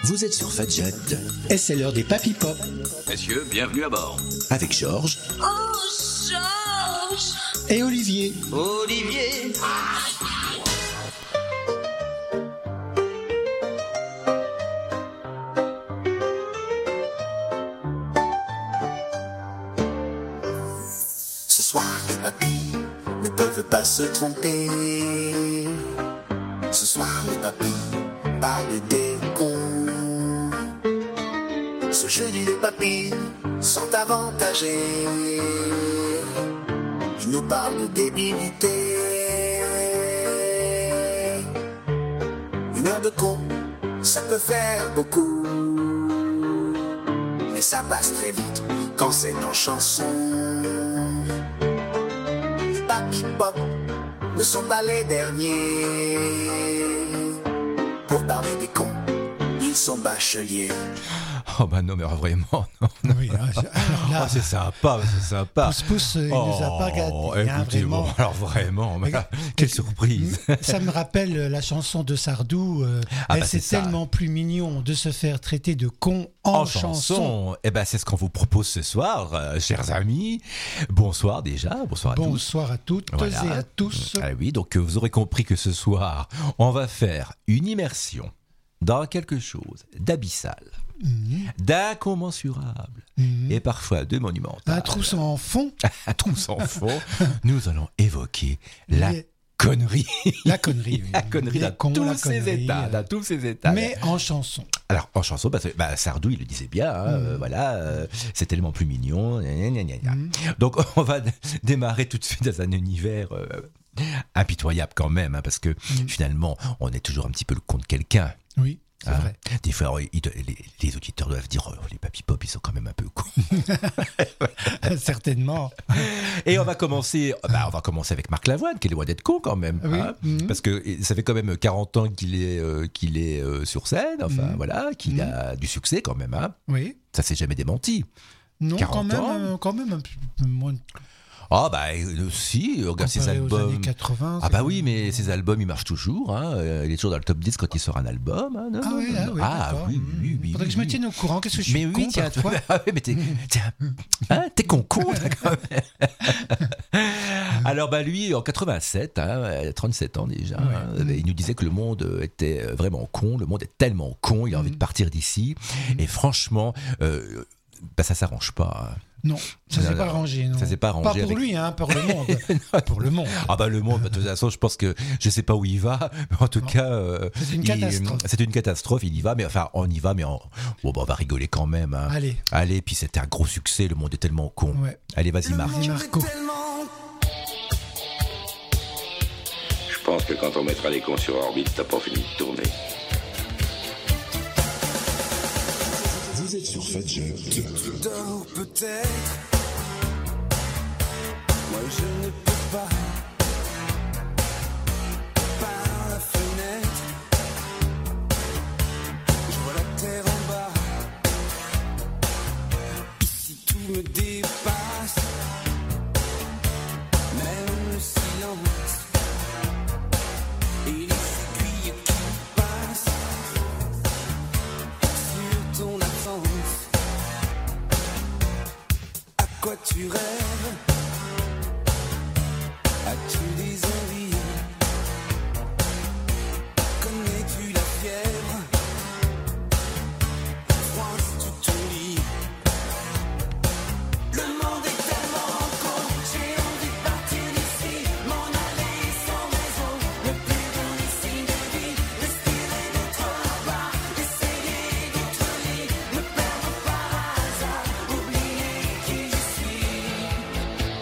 Vous êtes sur Fadjet et c'est l'heure des Papy Pop. Messieurs, bienvenue à bord. Avec Georges. Oh, Georges. Et Olivier. Olivier. Ce soir, les papis ne peuvent pas se tromper. Ce soir, les papis parlent des cons. Ce jeudi, les papis sont avantagés. Ils nous parlent de débilité. Une heure de con, ça peut faire beaucoup. Mais ça passe très vite quand c'est en chanson. Papy Pop ne sont pas les derniers. Pour parler des cons, ils sont bacheliers. Oh bah non, mais vraiment, non. Oui, alors là, c'est sympa. Pousse, il nous a pas gâtés, Écoutez, vraiment. bon, alors vraiment, mais quelle surprise. Ça me rappelle la chanson de Sardou. C'est tellement plus mignon de se faire traiter de con en chanson. Eh ben, c'est ce qu'on vous propose ce soir, chers amis. Bonsoir déjà, bonsoir à tous. Bonsoir à toutes et à tous. Ah oui, donc vous aurez compris que ce soir, on va faire une immersion dans quelque chose d'abyssal. D'incommensurable et parfois de monumental. Un trou sans fond. Un trou sans fond. Nous allons évoquer la connerie. La connerie. La connerie dans tous ses états. Mais en chanson. Alors, en chanson, Sardou, il le disait bien, c'est tellement plus mignon. Donc, on va démarrer tout de suite dans un univers impitoyable quand même, parce que finalement, on est toujours un petit peu le con de quelqu'un. Oui. C'est vrai. Des fois, les auditeurs doivent dire les Papy Pop, ils sont quand même un peu cons. Certainement. Et on va commencer avec Marc Lavoine, qui est loin d'être con quand même. Oui. Parce que ça fait quand même 40 ans qu'il est sur scène, qu'il a du succès quand même. Oui. Ça s'est jamais démenti. Non, quand même un peu moins. Ah si, regarde ses albums. Aux années 80. Oui, mais ses albums, ils marchent toujours. Il est toujours dans le top 10 quand il sort un album. Oui. Faudrait que je me tienne au courant. Qu'est-ce que je suis con parfois. Mais t'es con, quand même. Alors lui, en 87, 37 ans déjà, il nous disait que le monde était vraiment con. Le monde est tellement con, il a envie de partir d'ici. Et franchement, ça s'arrange pas. Non, ça s'est pas arrangé. Non. Ça s'est pas arrangé. Pas pour lui, pour le monde. Pour le monde. Le monde, de toute façon, je pense que je sais pas où il va, mais en tout cas, c'est une catastrophe. C'est une catastrophe. Il y va, mais on y va, mais on va rigoler quand même. Allez, puis c'était un gros succès. Le monde est tellement con. Ouais. Allez, vas-y, Marco. Je pense que quand on mettra les cons sur orbite, t'as pas fini de tourner. Vous êtes sur Fadjet. Tu dors peut-être. Moi je ne peux pas. Par la fenêtre, je vois la terre en bas. Ici tout me dépasse. Même le silence. Et les aiguilles qui passent sur ton absence. À quoi tu rêves? As-tu des envies? Connais-tu la fièvre? Froisses-tu ton lit? Le monde est tellement con, j'ai envie de partir d'ici, m'en aller sans raison, ne plus donner signe de vie, respirer d'autre part, essayer d'autres lits, me perdre par hasard, oublier qui je suis.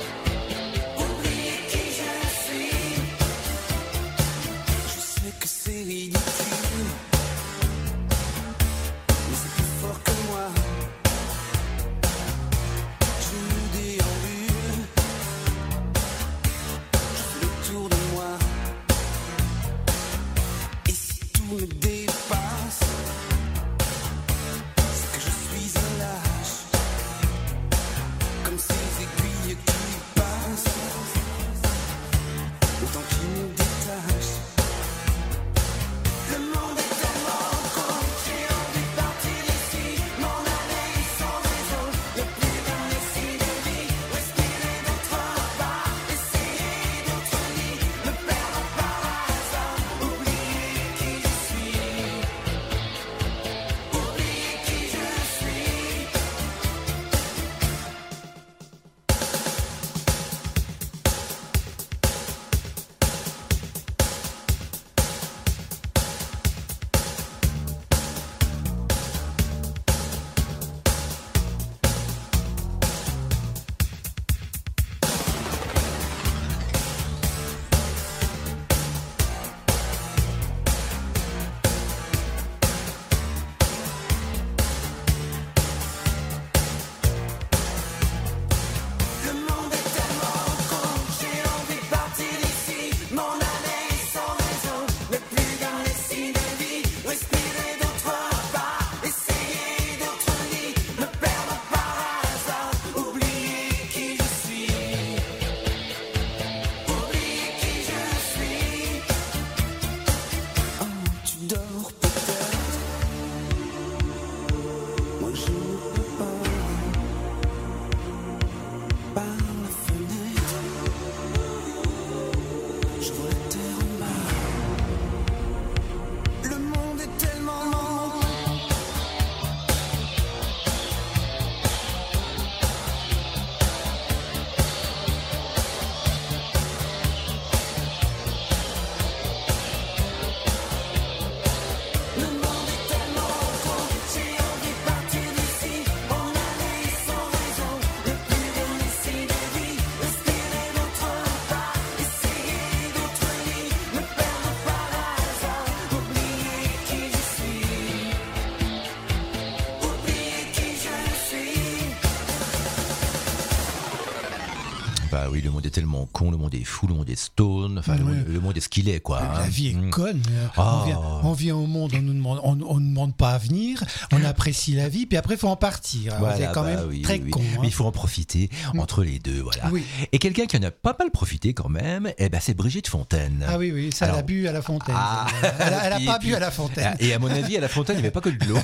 oui, le monde est tellement con, le monde est fou, le monde est stone, enfin le monde est ce qu'il est, quoi. La vie est conne. Ah. On vient au monde, on ne demande pas à venir, on apprécie la vie, puis après il faut en partir. Voilà, c'est quand même très con. Hein. Mais il faut en profiter entre les deux, voilà. Oui. Et quelqu'un qui en a pas mal profité quand même, c'est Brigitte Fontaine. Ah oui, ça elle a bu à la fontaine. Elle a pas bu à la fontaine. Et à mon avis, à la fontaine, il n'y avait pas que de l'eau.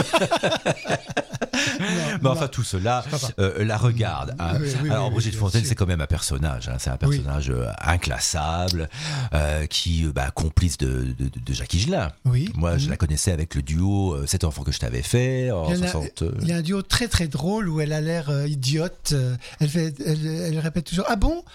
Mais enfin, tout cela la regarde. Hein. Alors, Brigitte Fontaine, c'est quand même un personnage. Hein. C'est un personnage inclassable, qui complice de Jacques Higelin. Oui. Moi, je la connaissais avec le duo 7 enfants que je t'avais fait en 60. Il y a un duo très très drôle où elle a l'air idiote. Elle répète toujours ah bon.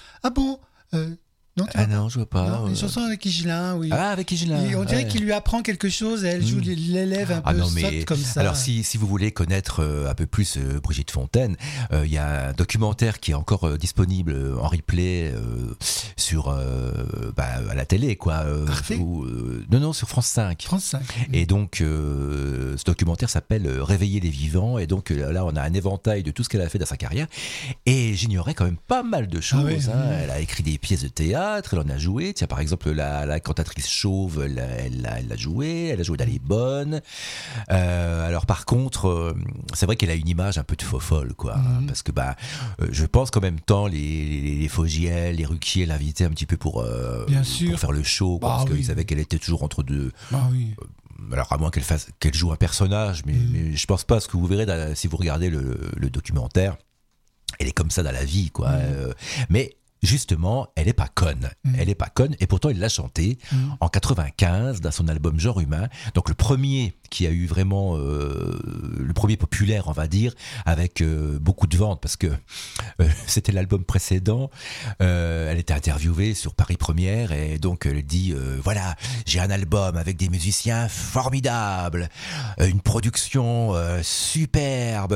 Non, je vois pas. Non, une chanson avec Higelin, oui. Ah, avec Higelin. Et on dirait qu'il lui apprend quelque chose et elle joue l'élève un peu sotte comme ça. Alors, si vous voulez connaître un peu plus Brigitte Fontaine, il y a un documentaire qui est encore disponible en replay sur à la télé, quoi. Arte Non, sur France 5. France 5. Et donc, ce documentaire s'appelle Réveiller les vivants. Et donc, là, on a un éventail de tout ce qu'elle a fait dans sa carrière. Et j'ignorais quand même pas mal de choses. Elle a écrit des pièces de théâtre. Elle en a joué. Tiens, par exemple, la cantatrice chauve, elle a joué dans Les Bonnes. Alors, par contre, c'est vrai qu'elle a une image un peu de faux-folle, quoi. Parce que, je pense qu'en même temps, les Fogiel, les Ruquier l'invitaient un petit peu pour faire le show, quoi, parce qu'ils savaient qu'elle était toujours entre deux. Alors, à moins qu'elle joue un personnage, mais je pense pas, parce que vous verrez, si vous regardez le documentaire, elle est comme ça dans la vie, quoi. Mais justement, elle est pas conne. Elle est pas conne, et pourtant, il l'a chanté en 95 dans son album Genre Humain. Donc, le premier qui a eu vraiment le premier populaire, on va dire, avec beaucoup de ventes, parce que c'était l'album précédent. Elle était interviewée sur Paris Première, et donc elle dit voilà, j'ai un album avec des musiciens formidables, une production superbe,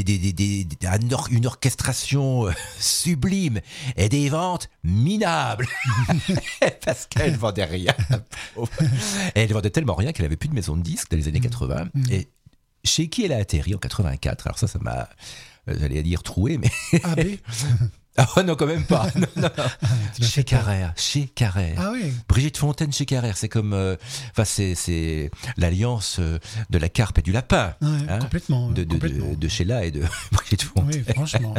une orchestration sublime, et des ventes minables. Parce qu'elle vendait rien. Et elle vendait tellement rien qu'elle avait plus de maison de disques dans les années 80. Et chez qui elle a atterri en 84? Alors ça m'a, j'allais dire troué, mais... AB. Ah non, quand même pas. Non. Chez Carrère. Ah oui. Brigitte Fontaine chez Carrère, c'est comme, c'est l'alliance de la carpe et du lapin. Ouais, complètement. De Sheila et de Brigitte Fontaine. Oui, franchement.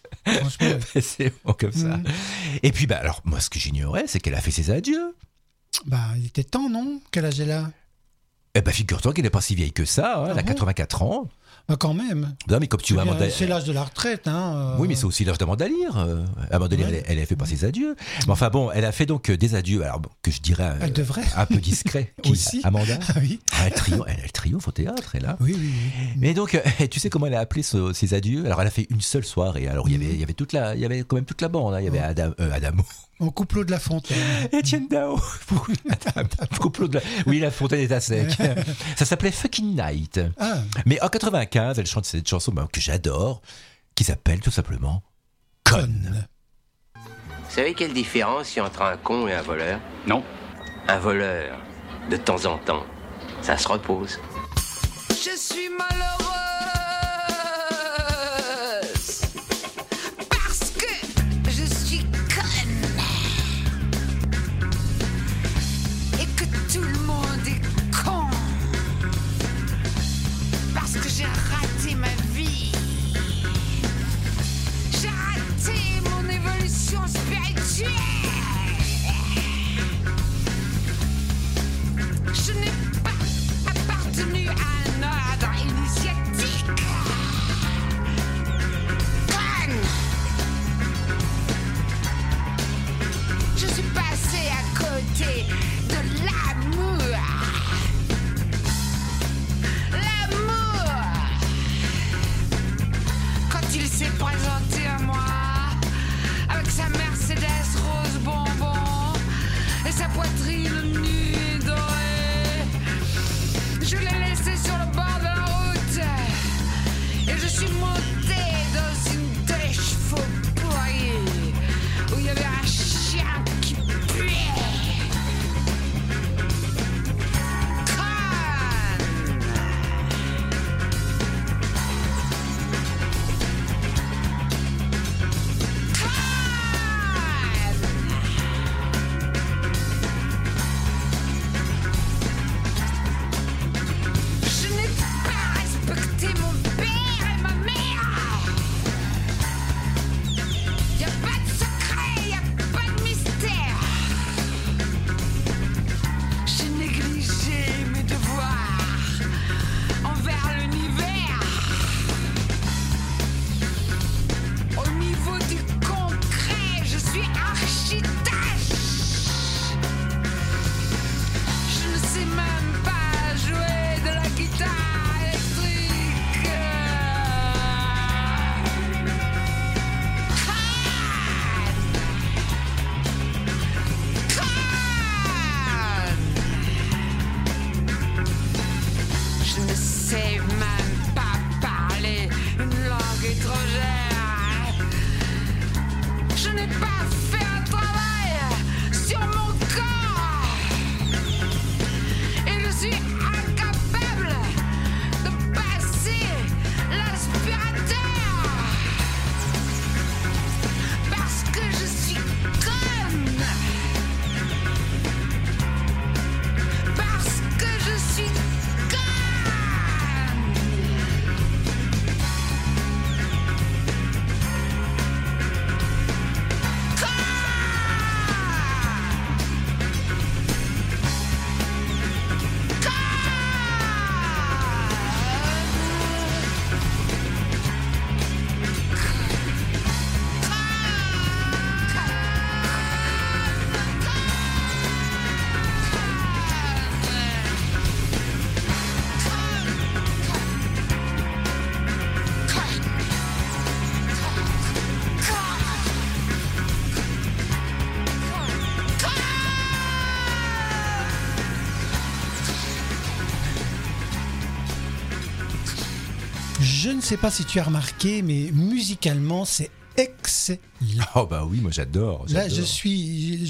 C'est bon comme ça. Et puis, alors, moi, ce que j'ignorais, c'est qu'elle a fait ses adieux. Il était temps, non? Quel âge elle a? Figure-toi qu'elle n'est pas si vieille que ça. Elle a 84 ans. Quand même. Non, mais comme tu vois, c'est l'âge de la retraite. Oui, mais c'est aussi l'âge d'Amanda Lear. Amanda Lear, elle a fait pas ses adieux. Mais enfin bon, elle a fait donc des adieux, alors que je dirais elle devrait. Un peu discret. Aussi. Amanda. Ah oui. Elle triomphe au théâtre, elle là. Oui. Mais donc, tu sais comment elle a appelé ses adieux? Alors, elle a fait une seule soirée. Alors, il y avait quand même toute la bande. Hein. Il y avait Adamo. En Couplot de la Fontaine. Etienne Dao. Oui, la Fontaine est à sec. Ça s'appelait Fucking Night. Mais en 95, elle chante cette chanson que j'adore, qui s'appelle tout simplement Conne. Vous savez quelle différence il y a entre un con et un voleur? Non. Un voleur, de temps en temps, ça se repose. Je suis malheureuse parce que je suis conne et que tout le monde est con parce que j'ai raté ma vie, j'ai raté mon évolution spirituelle. Je n'ai pas appartenu à un ordre initiatique. Conne. Je suis passée à côté de l'amour. L'amour. Quand il s'est présenté à moi, avec sa Mercedes rose bonbon et sa poitrine nue et dorée. Je l'ai laissé sur le bord de la route et je suis montée dans une dèche faux pourrie où il y avait un chien qui puait. Conne. sais même pas parler une langue étrangère. Je n'ai pas fait un travail sur mon corps. Et je suis incapable de passer l'aspirateur. Parce que je suis conne. Parce que je suis conne. Je ne sais pas si tu as remarqué, mais musicalement, c'est excellent. Oh bah oui, moi j'adore. Là, je suis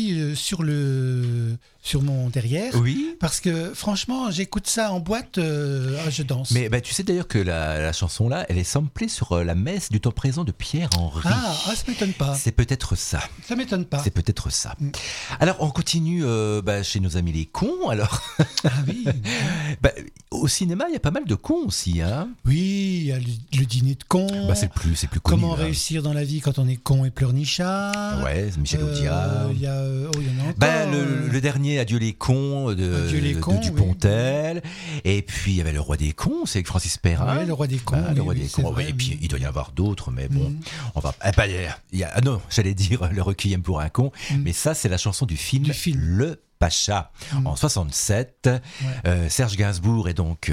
sur mon derrière. Oui. Parce que franchement, j'écoute ça en boîte, je danse. Mais bah, tu sais d'ailleurs que la chanson là, elle est samplée sur la messe du temps présent de Pierre-Henry. Ah, ça m'étonne pas. C'est peut-être ça. Ça m'étonne pas. C'est peut-être ça. Alors on continue chez nos amis les cons. Alors Ah oui. au cinéma, il y a pas mal de cons aussi, hein. Oui, il y a le dîner de cons. Bah c'est le plus connu. Comment là. réussir dans la vie quand on est con et pleurnichard. Ouais, Michel Audiard. Il y a, il y en a encore. Le dernier Adieu les cons Adieu les cons, de Dupontel. Oui. Et puis il y avait Le Roi des cons, c'est avec Francis Perrin. Ouais, Le Roi des cons. Le Roi des cons. Vrai, et puis il doit y en avoir d'autres, mais bon, on va. Il y a, non, j'allais dire Le Requiem pour un con, mais ça c'est la chanson du film. Le Pacha, en 67. Ouais. Serge Gainsbourg est donc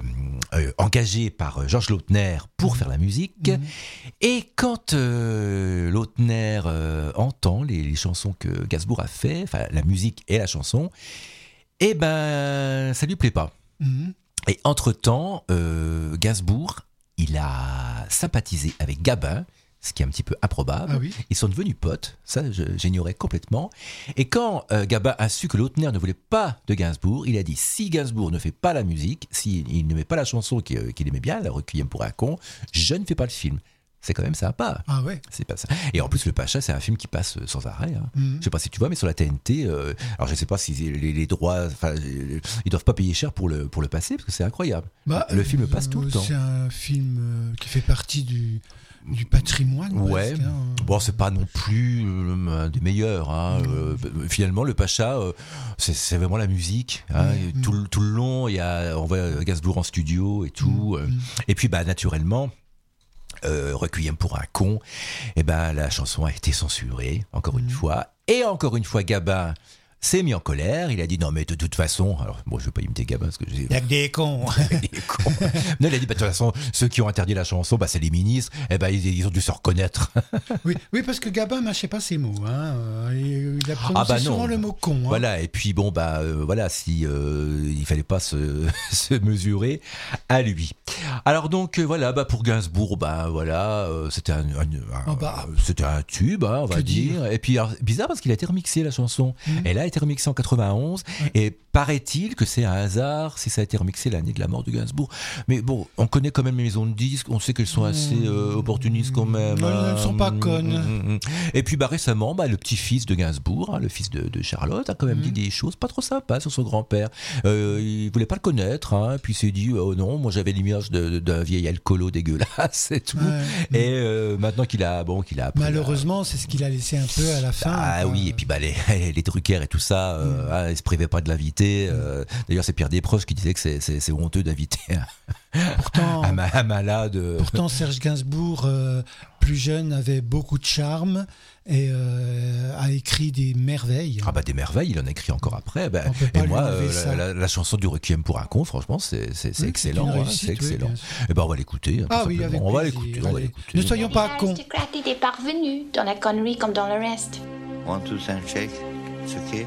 engagé par Georges Lautner pour faire la musique. Et quand Lautner entend les chansons que Gainsbourg a fait, enfin la musique et la chanson, eh ben ça lui plaît pas. Et entre-temps, Gainsbourg, il a sympathisé avec Gabin, ce qui est un petit peu improbable. Ah oui. Ils sont devenus potes, ça j'ignorais complètement. Et quand Gabin a su que Lautner ne voulait pas de Gainsbourg, il a dit si Gainsbourg ne fait pas la musique, s'il ne met pas la chanson qu'il aimait bien, La Requiem pour un con, je ne fais pas le film. C'est quand même sympa. Ah ouais. C'est pas ça. Et en plus, Le Pacha, c'est un film qui passe sans arrêt. Hein. Je sais pas si tu vois, mais sur la TNT, alors je sais pas si les droits, enfin, ils doivent pas payer cher pour le passer parce que c'est incroyable. Le film passe tout le temps. C'est un film qui fait partie du patrimoine. Ouais. Presque, hein. Bon, c'est pas non plus des meilleurs. Hein. Finalement, Le Pacha, c'est vraiment la musique. Hein. Tout le long, on voit Gainsbourg en studio et tout. Et puis, naturellement. Requiem pour un con, et la chanson a été censurée encore une fois, et encore une fois Gabin s'est mis en colère. Il a dit non mais de toute façon, alors bon je vais pas imiter Gabin parce que j'ai il y a que des cons. Non, il a dit de toute façon ceux qui ont interdit la chanson c'est les ministres, ils ont dû se reconnaître. oui parce que Gabin mâchait pas ses mots, hein. Il a prononcé souvent le mot con, hein. Voilà, et puis bon voilà, si il fallait pas se mesurer à lui. Alors donc voilà, pour Gainsbourg, c'était c'était un tube, hein, on va dire. Et puis alors, bizarre parce qu'il a été remixé la chanson. Elle a été remixée en 91 et paraît-il que c'est un hasard si ça a été remixé l'année de la mort de Gainsbourg. Mais bon, on connaît quand même les maisons de disques, on sait qu'elles sont assez opportunistes quand même. Non, elles ne sont pas connes. Et puis récemment, le petit-fils de Gainsbourg, hein, le fils de Charlotte, a quand même dit des choses pas trop sympas sur son grand-père. Il voulait pas le connaître, hein, puis il s'est dit oh non, moi j'avais l'image d'un vieil alcoolo dégueulasse et tout. Et maintenant qu'il a malheureusement, c'est ce qu'il a laissé un peu à la fin. Ah oui, et puis les Drucker et tout ça, ils se privaient pas de l'inviter. D'ailleurs, c'est Pierre Desproges qui disait que c'est honteux d'inviter un malade. Pourtant, Serge Gainsbourg, plus jeune, avait beaucoup de charme et a écrit des merveilles. Ah des merveilles, il en a écrit encore après. Et moi, la chanson du Requiem pour un con, franchement, c'est excellent. C'est excellent. Et on va l'écouter. Oui, avec on va l'écouter. Ne soyons pas cons. L'aristocrate est parvenu dans la connerie comme dans le reste. 1, 2, 5, shake. It's okay.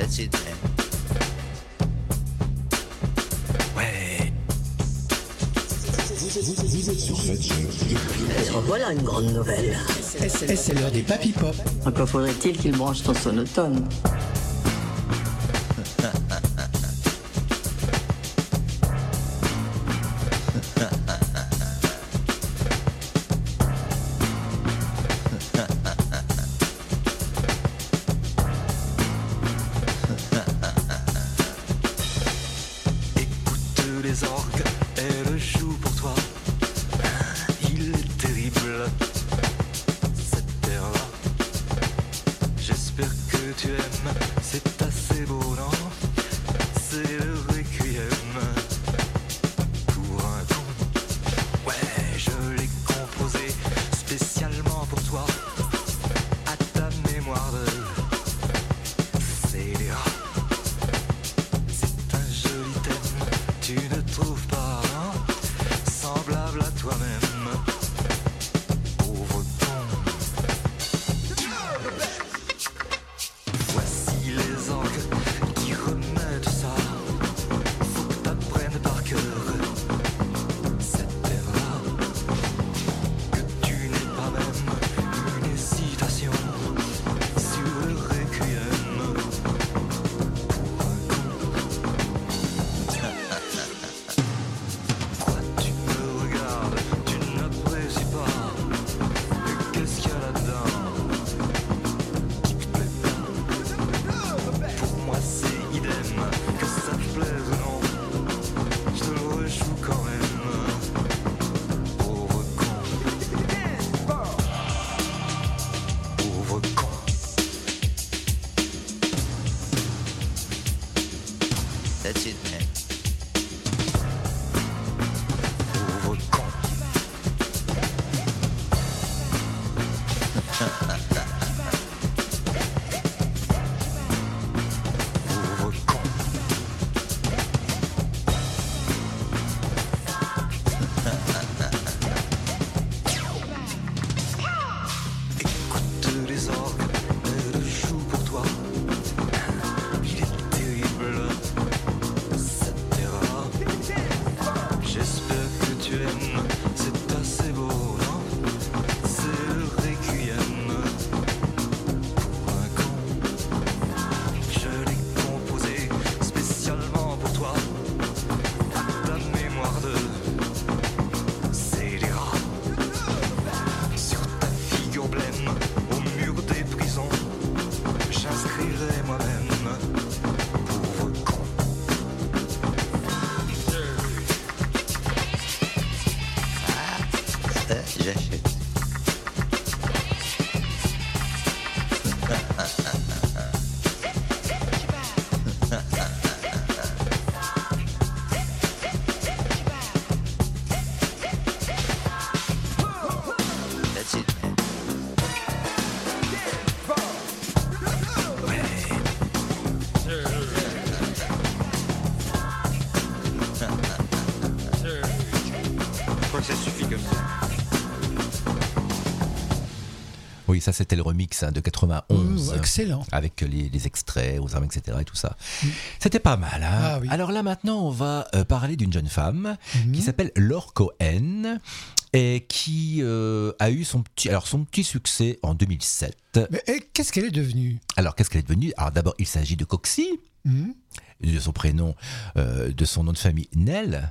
That's it, man. Ouais. Vous êtes sur Fat Jack. Voilà une grande nouvelle. Et c'est l'heure des Papy Pop. Encore faudrait-il qu'il branche son sonotone. Écoute les orgues, elles jouent pour toi. Il est terrible, cette terre-là. J'espère que tu aimes, c'est assez beau, non? C'est le requiem pour un con. Ouais, je l'ai composé spécialement pour toi. À ta mémoire de scélérat. C'est un joli thème, tu ne trouves pas, non? Semblable à toi-même, pauvre con. Voici les orgues qui remettent ça. Faut que t'apprennes par cœur cette terre-là. Que tu n'es pas même une hésitation sur le requiem pour un con. Quoi tu me regardes, tu n'apprécies pas. Qu'est-ce qu'il y a là-dedans qui te plaît pas? Pour moi c'est idem, que ça te plaise ou non, je te le rejoue quand même, pauvre con. Pauvre con. That's it, man. Pauvre con. Pauvre con. Écoute les orgues, elles jouent pour toi. Il est terrible, cette terre-là. J'espère que tu aimes, c'est assez beau, non? C'est le requiem pour un con. Je l'ai composé spécialement pour toi. À ta mémoire de scélérat. Sur ta figure blême, au mur des prisons, j'inscrirai moi-même, pauvre con. J'achète. That's it, man. Je crois que ça suffit comme ça. Oui, ça c'était le remix de 91. Excellent. Avec les extraits aux armes, etc. et tout ça. C'était pas mal. Hein. Ah oui. Alors là maintenant, on va parler d'une jeune femme qui s'appelle Laure Cohen et qui a eu son petit succès en 2007. Mais qu'est-ce qu'elle est devenue? Alors qu'est-ce qu'elle est devenue? Alors d'abord, il s'agit de Coxy, de son prénom, de son nom de famille Nel.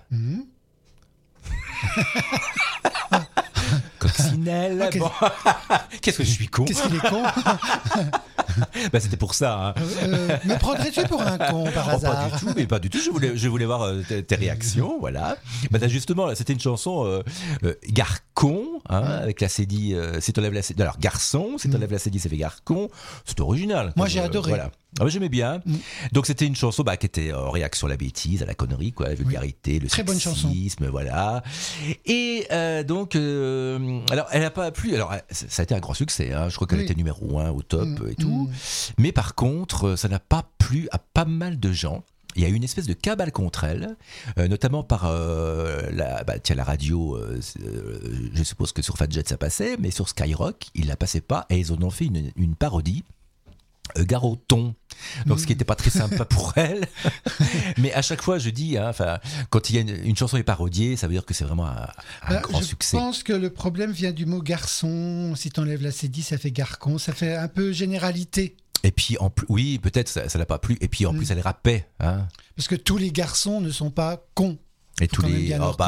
Coccinelle. Okay. Bon. Qu'est-ce que je suis con. Qu'est-ce qu'il est con. Bah, c'était pour ça. Hein. Me prendrais-tu pour un con par hasard? Pas du tout. Je voulais voir tes réactions, voilà. Bah, là, justement, là, c'était une chanson Garcon, hein, avec la cédille. Si t'enlèves la cédille, alors garçon, si t'enlèves la cédille, ça fait Garcon. C'est original. Moi, j'ai adoré. Voilà. Ah, j'aimais bien. Donc c'était une chanson qui était en réaction à la bêtise, à la connerie, quoi, la vulgarité, le très bonne chanson. sexisme, voilà. Et donc, alors elle n'a pas plu. Alors ça a été un grand succès. Hein. Je crois qu'elle était numéro 1 au top et tout. Mais par contre, ça n'a pas plu à pas mal de gens. Il y a eu une espèce de cabale contre elle, notamment par la radio. Je suppose que sur Fat Jet ça passait, mais sur Skyrock, ils la passaient pas et ils en ont fait une parodie. Garoton. donc ce qui n'était pas très sympa pour elle. Mais à chaque fois, je dis, quand il y a une chanson est parodiée, ça veut dire que c'est vraiment un grand succès. Je pense que le problème vient du mot garçon. Si t'enlèves la cédille, ça fait garcon. Ça fait un peu généralité. Et puis, oui, peut-être ça l'a pas plu. Et puis, en plus, elle rappait. Parce que tous les garçons ne sont pas cons. Et tous les.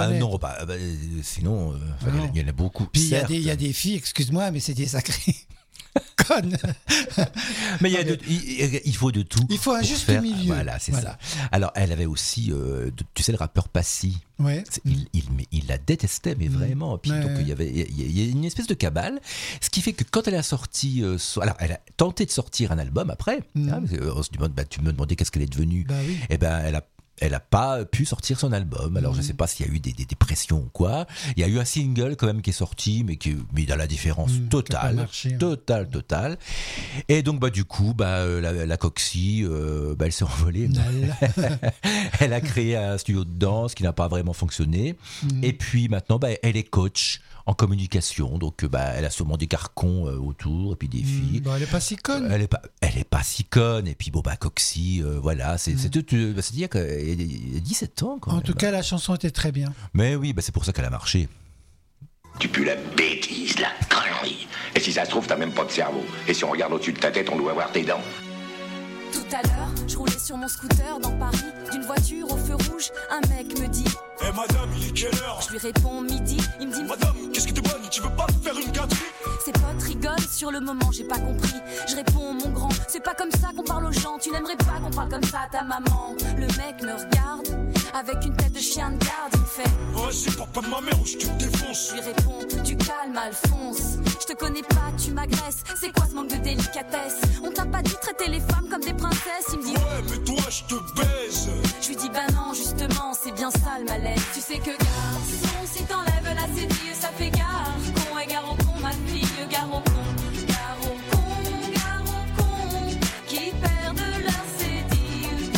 Sinon, il y en a beaucoup. Puis il y a des filles, excuse-moi, mais c'est des sacrées connes. Mais il faut de tout. Il faut un juste milieu. Voilà, c'est ça. Alors, elle avait aussi, tu sais, le rappeur Passy. Ouais. Il la détestait, mais vraiment. Puis donc, il y a une espèce de cabale. Ce qui fait que quand elle a sorti. Alors, elle a tenté de sortir un album après. Parce que on se demande, tu me demandais qu'est-ce qu'elle est devenue. Oui. Eh ben, elle a pas pu sortir son album. Alors je sais pas s'il y a eu des pressions ou quoi. Il y a eu un single quand même qui est sorti, mais dans la différence totale, totale. Et donc du coup la Coxy, elle s'est envolée. Elle a créé un studio de danse qui n'a pas vraiment fonctionné. Et puis maintenant elle est coach en communication, donc elle a sûrement des carcons autour et puis des filles. Elle est pas si conne. Elle est pas si conne. Et puis Coxy, voilà, c'est-à-dire qu'elle a 17 ans quand même. En tout cas, la chanson était très bien. Mais oui, c'est pour ça qu'elle a marché. Tu pues la bêtise, la connerie. Et si ça se trouve, t'as même pas de cerveau. Et si on regarde au-dessus de ta tête, on doit voir tes dents. Tout à l'heure, je roulais sur mon scooter dans Paris. D'une voiture au feu rouge, un mec me dit: Eh madame, il est quelle heure? Je lui réponds midi, il me dit: Madame, qu'est-ce que t'es bonne, tu veux pas me faire une gâterie? Ses potes rigolent, sur le moment j'ai pas compris. Je réponds: mon grand, c'est pas comme ça qu'on parle aux gens. Tu n'aimerais pas qu'on parle comme ça à ta maman. Le mec me regarde, avec une tête de chien de garde, il me fait: Vas-y, parle pas de ma mère ou je te défonce. Je lui réponds: tu calmes Alphonse, je te connais pas, tu m'agresses. C'est quoi ce manque de délicatesse? On t'a pas dit traiter les femmes comme des princesses? Il me dit: ouais, mais toi je te baise. Je lui dis: bah non, justement, c'est bien ça le malaise. Tu sais que garçon, si t'enlèves la cédille, ça fait gare. Con et gare au con, ma fille, gare au con. Gare au con, gare au con, qui perdent leur cédille.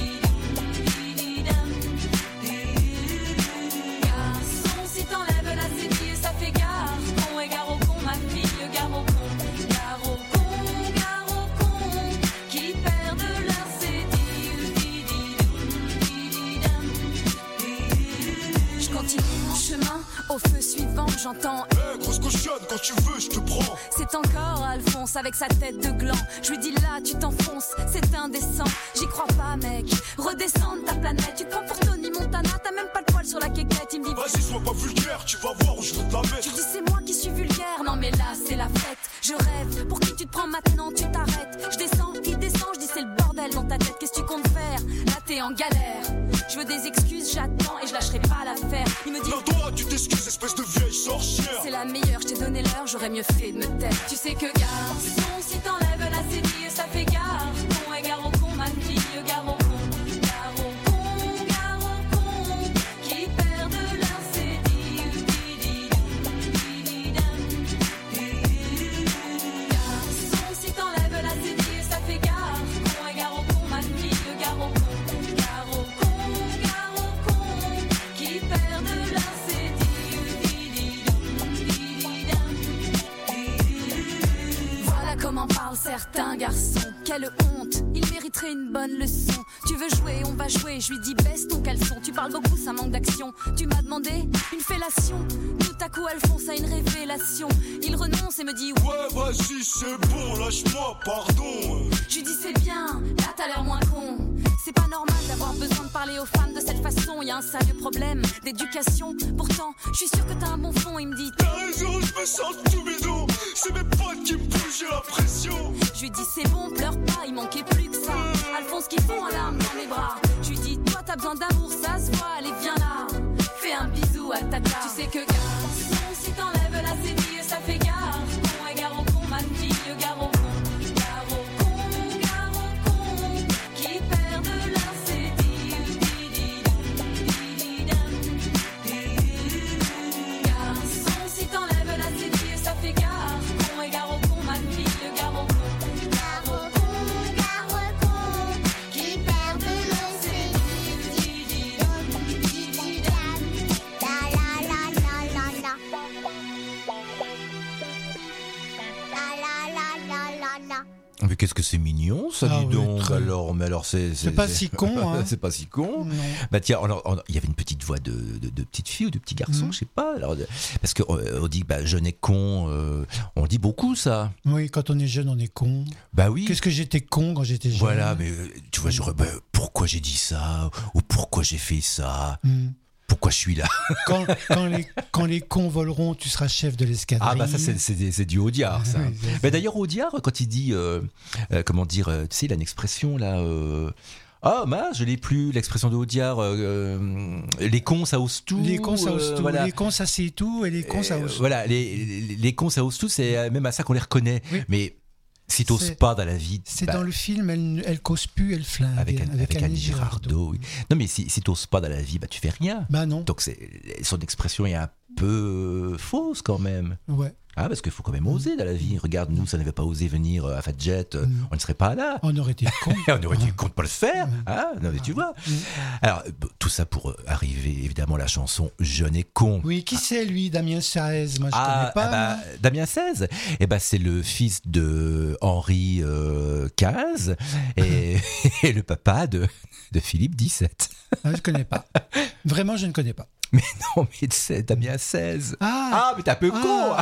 Garçon, si t'enlèves la cédille, ça fait gare. Con et gare au con, ma fille, gare au con. Gare au con, qui perdent leur cédille. Je continue mon chemin, au feu suivant, j'entends: grosse cochonne, quand tu veux, je te prends. C'est encore Alphonse avec sa tête de gland. Je lui dis: là, tu t'enfonces, c'est indécent. J'y crois pas, mec, redescends de ta planète. Tu te prends pour Tony Montana, t'as même pas le poil sur la quéquette. Il me dit: vas-y, sois pas vulgaire, tu vas voir où je vais te la mettre. Je dis: c'est moi qui suis vulgaire, non mais là, c'est la fête. Je rêve, pour qui tu te prends maintenant, tu t'arrêtes. Je descends, il descend, je dis: c'est le bordel dans ta tête, qu'est-ce que tu comptes faire? Là, t'es en galère. Je veux des excuses, j'attends et je lâcherai pas l'affaire. Il me dit: non, toi, tu t'excuses, espèce de vieille sorcière. C'est la meilleure, je t'ai donné l'heure, j'aurais mieux fait de me taire. Tu sais que garçon, si t'enlèves la cédille, ça fait gare. Con et gare au con, ma fille, gare au con. Gare au con, gare au con, qui perdent leur cédille. Garçon, si t'enlèves la cédille, ça fait gare. Con et gare au con, ma fille, gare au con. Gare au con, qui perdent leur cédille. Voilà comment parlent certains garçons. Quelle honte, il mériterait une bonne leçon. Tu veux jouer, on va jouer. Je lui dis: baisse ton caleçon. Tu parles beaucoup, ça manque d'action. Tu m'as demandé une fellation. Tout à coup, Alphonse a une révélation. Il renonce et me dit: ouais, vas-y, c'est bon, lâche-moi, pardon. Je lui dis: c'est bien, là t'as l'air moins con. C'est pas normal d'avoir besoin de parler aux femmes de cette façon. Y a un sérieux problème d'éducation. Pourtant, je suis sûre que t'as un bon fond. Il me dit: t'as raison, je me sens tout bidon. C'est mes potes qui me poussent, j'ai la pression. Je lui dis: c'est bon, pleure pas, il manquait plus que ça. Alphonse qui fond en larmes dans mes bras. Je lui dis: toi t'as besoin d'amour, ça se voit, allez viens là. Fais un bisou à ta tata. Tu sais que garçon, si t'enlèves la cédille, ça fait gare. Con et gare au con, ma fille, gare au con. Gare au con, qui perdent leur cédille. Garçon, si t'enlèves la cédille, ça fait gare. Con et gare au con, ma fille, gare au con. Gare au con, qui perdent leur cédille. mais qu'est-ce que c'est mignon, ça, Ah dis oui, donc. très. Alors c'est pas si con, hein. C'est pas si con. Non. Bah tiens, il y avait une petite voix de petite fille ou de petit garçon, je sais pas. Alors, parce que on dit jeune et con, on dit beaucoup ça. Oui, quand on est jeune, on est con. Bah oui. Qu'est-ce que j'étais con quand j'étais jeune. Voilà, mais tu vois, pourquoi j'ai dit ça ou pourquoi j'ai fait ça. Pourquoi je suis là? Quand les cons voleront, tu seras chef de l'escadrille. Ah bah ça c'est du Audiard ça. Oui, mais d'ailleurs Audiard quand il dit comment dire, tu sais il a une expression là. Ah mince, je l'ai plus, l'expression de Audiard. Les cons ça ose tout. Les cons ça ose tout. Voilà. Les cons ça sait tout et les cons ça ose tout. Voilà, les cons ça ose tout, c'est même à ça qu'on les reconnaît. Oui. Mais si t'oses pas dans la vie... C'est dans le film, elle cause plus, elle flingue. Avec Annie Girardot, oui. Non mais si t'oses pas dans la vie, tu fais rien. Bah non. Donc son expression est un peu fausse quand même. Ouais. Ah, parce qu'il faut quand même oser dans la vie. Regarde, nous, ça n'avait pas osé venir à Fadjet, on ne serait pas là. On aurait été con. On aurait été con de pas le faire. Ah, non, mais tu vois. Alors, tout ça pour arriver, évidemment, à la chanson Jeune et con. Oui, qui c'est lui, Damien XVI? Moi, je connais pas. Damien XVI, c'est le fils de Henri XV et le papa de Philippe XVII. Ah, je connais pas. Vraiment, je ne connais pas. Mais non, mais c'est Damien XVI. Ah, mais t'es un peu con.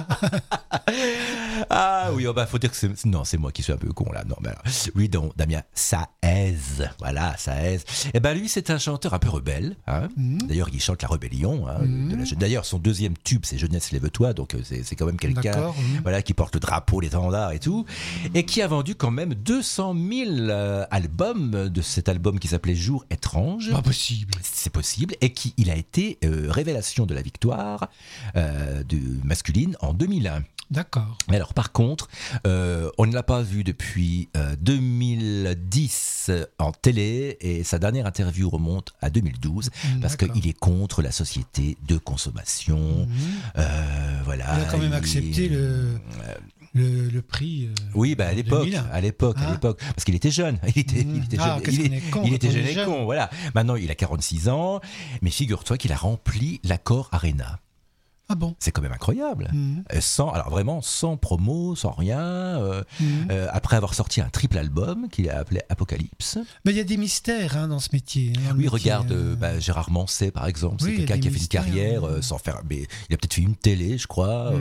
Ah oui, faut dire que c'est moi qui suis un peu con là. Non, mais alors, oui, donc Damien XVI. Voilà, XVI. Lui, c'est un chanteur un peu rebelle. Hein. D'ailleurs, il chante la rébellion. Hein, de la jeune. D'ailleurs, son deuxième tube, c'est Jeunesse, lève-toi. Donc, c'est quand même quelqu'un qui porte le drapeau, l'étendard et tout. Et qui a vendu quand même 200 000 albums de cet album qui s'appelait Jour étrange. Pas possible. C'est possible. Et il a été révélation de la victoire masculine en 2001. D'accord. Mais alors par contre, on ne l'a pas vu depuis 2010 en télé et sa dernière interview remonte à 2012 parce qu'il est contre la société de consommation. Voilà. Il a quand même accepté le prix. Oui, à l'époque, parce qu'il était jeune. Il était jeune et con, voilà. Maintenant, il a 46 ans, mais figure-toi qu'il a rempli l'Accor Arena. Ah bon? C'est quand même incroyable. Sans promo, sans rien. Après avoir sorti un triple album qu'il a appelé Apocalypse. Mais il y a des mystères dans ce métier. Regarde Gérard Manset par exemple. C'est quelqu'un qui a fait une carrière sans faire. Mais il a peut-être fait une télé, je crois.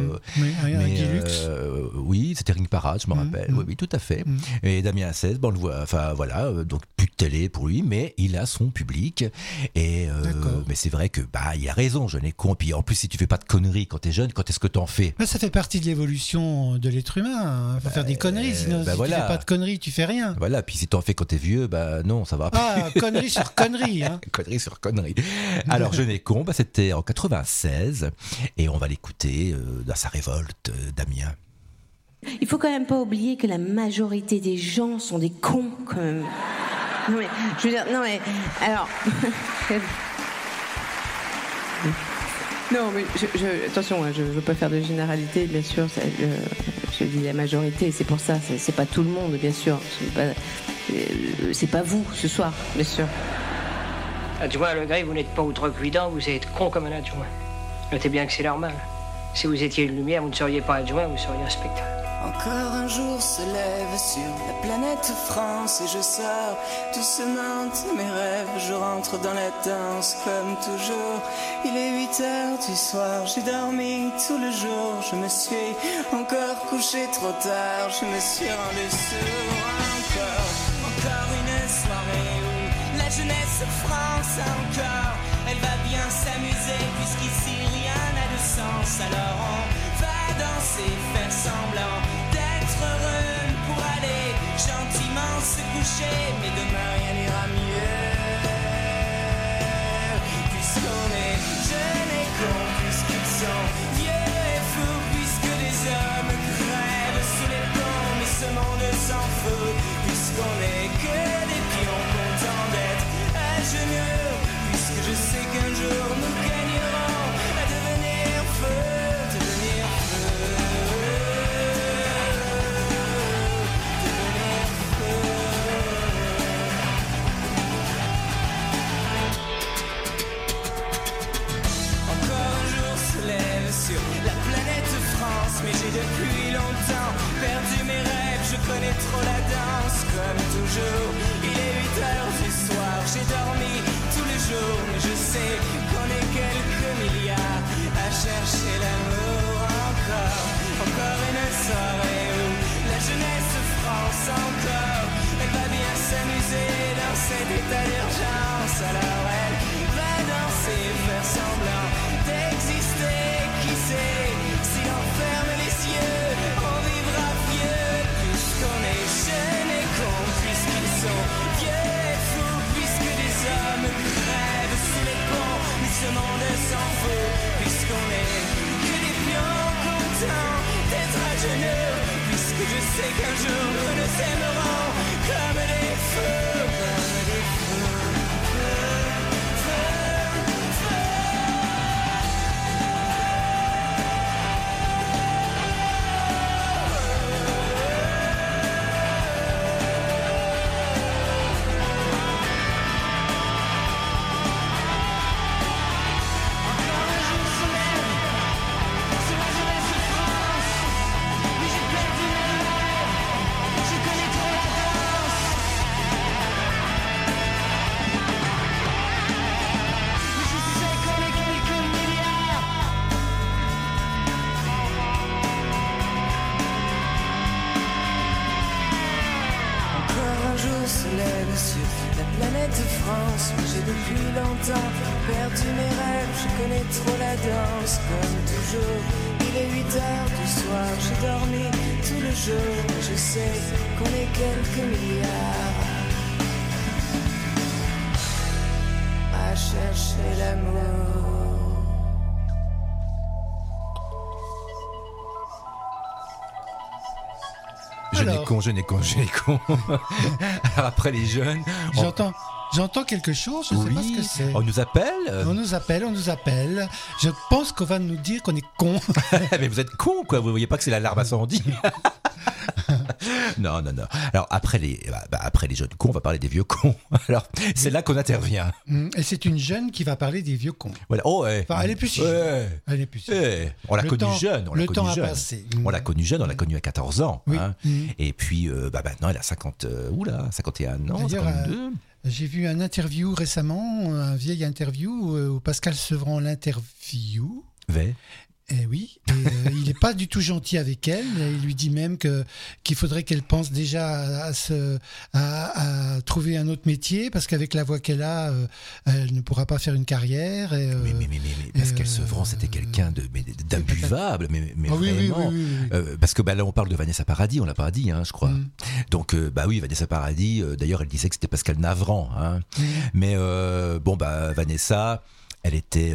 Oui, c'était Ring Parade, je me rappelle. Oui, tout à fait. Et Damien XVI, on le voit. Enfin voilà, donc plus de télé pour lui, mais il a son public. Et mais c'est vrai que il a raison, jeune et con. Puis en plus, si tu fais pas de conneries quand t'es jeune, quand est-ce que t'en fais? Ça fait partie de l'évolution de l'être humain. Il faut faire des conneries, sinon si tu fais pas de conneries, tu fais rien. Voilà, puis si t'en fais quand t'es vieux, non, ça va pas. Ah, conneries sur conneries. Hein. Conneries sur conneries. Alors, Jeune et con, c'était en 96, et on va l'écouter dans sa révolte, Damien. Il faut quand même pas oublier que la majorité des gens sont des cons, quand même. Non mais, je veux dire, alors... Non, mais attention, je veux pas faire de généralité, bien sûr. Je dis la majorité, c'est pour ça. C'est pas tout le monde, bien sûr. C'est pas vous ce soir, bien sûr. Adjoint Le Gray, vous n'êtes pas outrecuidant, vous êtes con comme un adjoint. Notez bien que c'est normal. Si vous étiez une lumière, vous ne seriez pas adjoint, vous seriez un spectacle. Encore un jour se lève sur la planète France et je sors doucement de mes rêves. Je rentre dans la danse comme toujours. Il est 8h du soir, j'ai dormi tout le jour. Je me suis encore couché trop tard, je me suis rendu sourd. Encore une soirée où la jeunesse France encore. Elle va bien s'amuser puisqu'ici rien n'a de sens. Alors on va danser, faire semblant d'être heureux pour aller gentiment se coucher. Mais demain rien n'ira mieux, puisqu'on est jeunes et cons, puisqu'ils sont vieux et fous, puisque des hommes crèvent sous les ponts. Mais ce monde s'en fout, puisqu'on est que des pions contents d'être à genoux. Puisque je sais qu'un jour nous gagnerons à devenir feu, devenir feu, devenir feu. Encore un jour se lève sur la planète France, mais j'ai depuis danse comme toujours. Il est 8h du soir, j'ai dormi tout le jour, mais je sais qu'on est quelques milliards à chercher l'amour encore. Encore une soirée où la jeunesse France encore, elle va bien s'amuser dans cet état d'urgence. Alors elle va danser, faire semblant d'exister. Qui sait, si l'on ferme les yeux, on vivra vieux. Puisqu'on est jeunes et cons, puisqu'ils sont vieux et fous, puisque des hommes crèvent sous les ponts, mais ce monde s'en fout. Puisqu'on est que des pions contents d'être à genoux, puisque je sais qu'un jour nous nous aimerons comme des fous, comme des fous, fous, fous, fous. La planète France, mais j'ai depuis longtemps perdu mes rêves, je connais trop la danse, comme toujours. Il est 8h du soir, j'ai dormi tout le jour, mais je sais qu'on est quelques milliards à chercher l'amour. Je n'ai con. Alors après les jeunes... J'entends quelque chose, je ne sais pas ce que c'est. On nous appelle On nous appelle. Je pense qu'on va nous dire qu'on est cons. Mais vous êtes cons, quoi. Vous voyez pas que c'est l'alarme incendie. Non. Alors après les jeunes cons, on va parler des vieux cons. Alors c'est là qu'on intervient. Et c'est une jeune qui va parler des vieux cons. Voilà. Oh, ouais. Enfin, elle est plus jeune. Elle est plus jeune. On l'a connue jeune. Le temps a passé. On l'a connue jeune. On l'a connue à 14 ans. Oui. Hein. Et puis maintenant elle a 51 ans. D'ailleurs, j'ai vu un interview récemment, un vieil interview où Pascal Sevran l'interview. Et oui, il n'est pas du tout gentil avec elle. Il lui dit même qu'il faudrait qu'elle pense déjà à trouver un autre métier, parce qu'avec la voix qu'elle a, elle ne pourra pas faire une carrière. Mais Pascal Sevran, c'était quelqu'un d'imbuvable, mais vraiment. Oui. Parce que là, on parle de Vanessa Paradis, on l'a pas dit, hein, je crois. Donc, oui, Vanessa Paradis. D'ailleurs, elle disait que c'était Pascal Navran. Hein. Mais Vanessa. Elle était,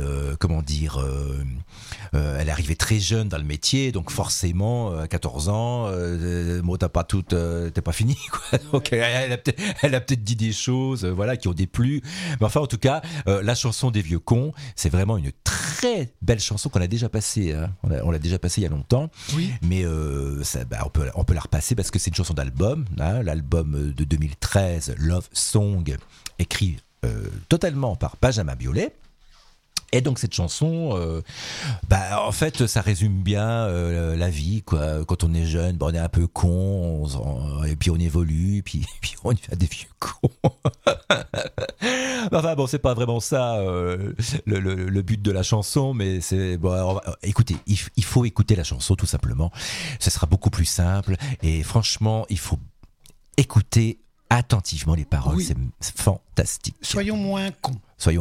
elle arrivait très jeune dans le métier, donc forcément, à 14 ans, t'es pas fini, quoi. Donc, elle a peut-être dit des choses, qui ont déplu. Mais enfin, en tout cas, la chanson des vieux cons, c'est vraiment une très belle chanson qu'on a déjà passée. Hein. On l'a déjà passée il y a longtemps. Oui. Mais on peut la repasser parce que c'est une chanson d'album, hein, l'album de 2013, Love Song, écrit totalement par Benjamin Biolay. Et donc cette chanson, en fait, ça résume bien la vie, quoi. Quand on est jeune, on est un peu con, et puis on évolue, puis on devient des vieux cons. Enfin bon, c'est pas vraiment ça le but de la chanson, mais c'est écoutez, il faut écouter la chanson tout simplement. Ce sera beaucoup plus simple, et franchement, il faut écouter attentivement les paroles. Oui. C'est fantastique. Soyons moins cons.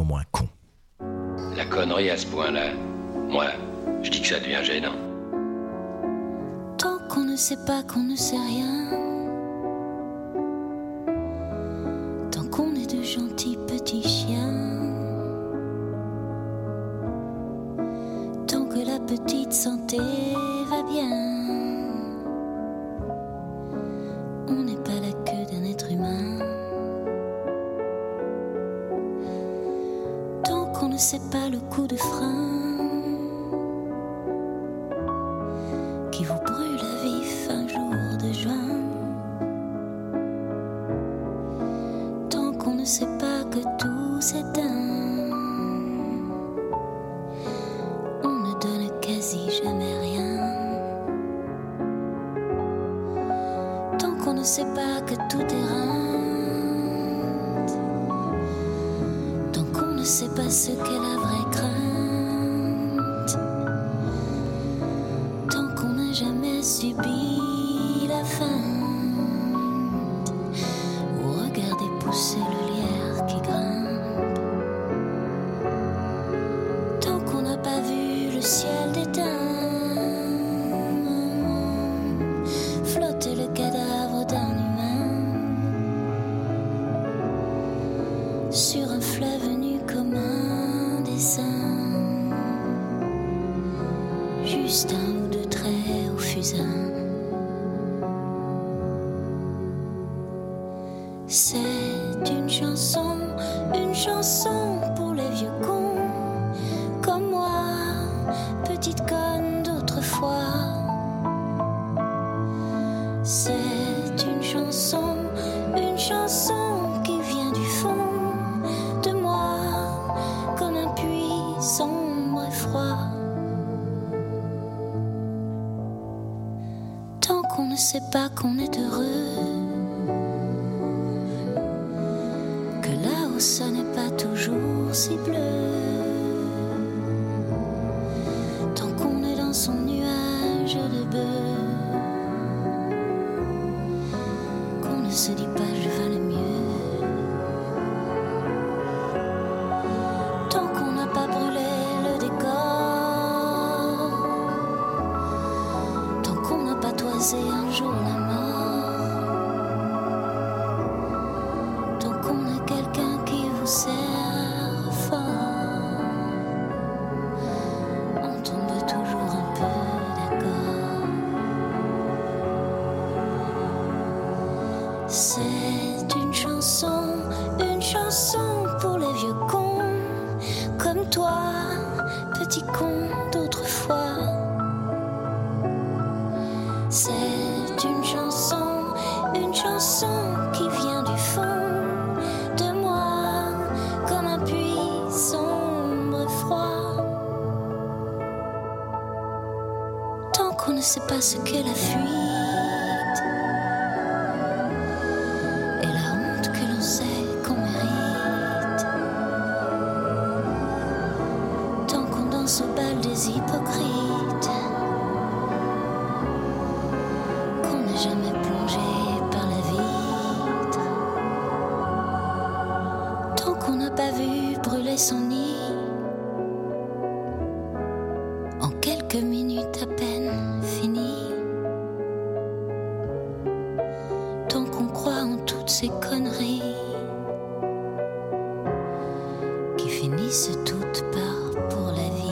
La connerie à ce point-là, moi, je dis que ça devient gênant. Tant qu'on ne sait pas qu'on ne sait rien, tant qu'on est de gentils petits chiens, tant que la petite santé va bien, on n'est pas la queue d'un être humain. On ne sait pas le coup de frein qui vous brûle à vif un jour de juin. Tant qu'on ne sait pas que tout s'éteint, on ne donne quasi jamais rien. Tant qu'on ne sait pas pas que tout est rente, tant qu'on ne sait pas ce qu'est la vraie crainte, tant qu'on n'a jamais subi la feinte, ou regardé pousser le lierre qui grimpe, tant qu'on n'a pas vu le ciel d'éteint, flotter le cadavre d'un humain sur un fleuve nu comme un dessin, juste un ou deux traits au fusain. C'est une chanson pour les vieux cons comme moi, petite conne d'autrefois. C'est une chanson qui vient du fond de moi, comme un puits sombre et froid. Tant qu'on ne sait pas qu'on est heureux, que là-haut ça n'est pas toujours si bleu, tant qu'on est dans son nuage de bœuf, qu'on ne se dit pas je vale mieux, tant qu'on n'a pas brûlé le décor, tant qu'on n'a pas toisé un jour la mort, tant qu'on a quelqu'un qui vous serre fort, on tombe toujours un peu d'accord. C'est une chanson pour les vieux cons comme toi, petit con d'autrefois. C'est une chanson qui vient du fond de moi, comme un puits sombre et froid. Tant qu'on ne sait pas ce qu'est la fuite et la honte que l'on sait qu'on mérite, tant qu'on danse au bal des hypocrites, qu'on n'a jamais plongé par la vitre, tant qu'on n'a pas vu brûler son nid en quelques minutes à peine finies, tant qu'on croit en toutes ces conneries qui finissent toutes par pour la vie.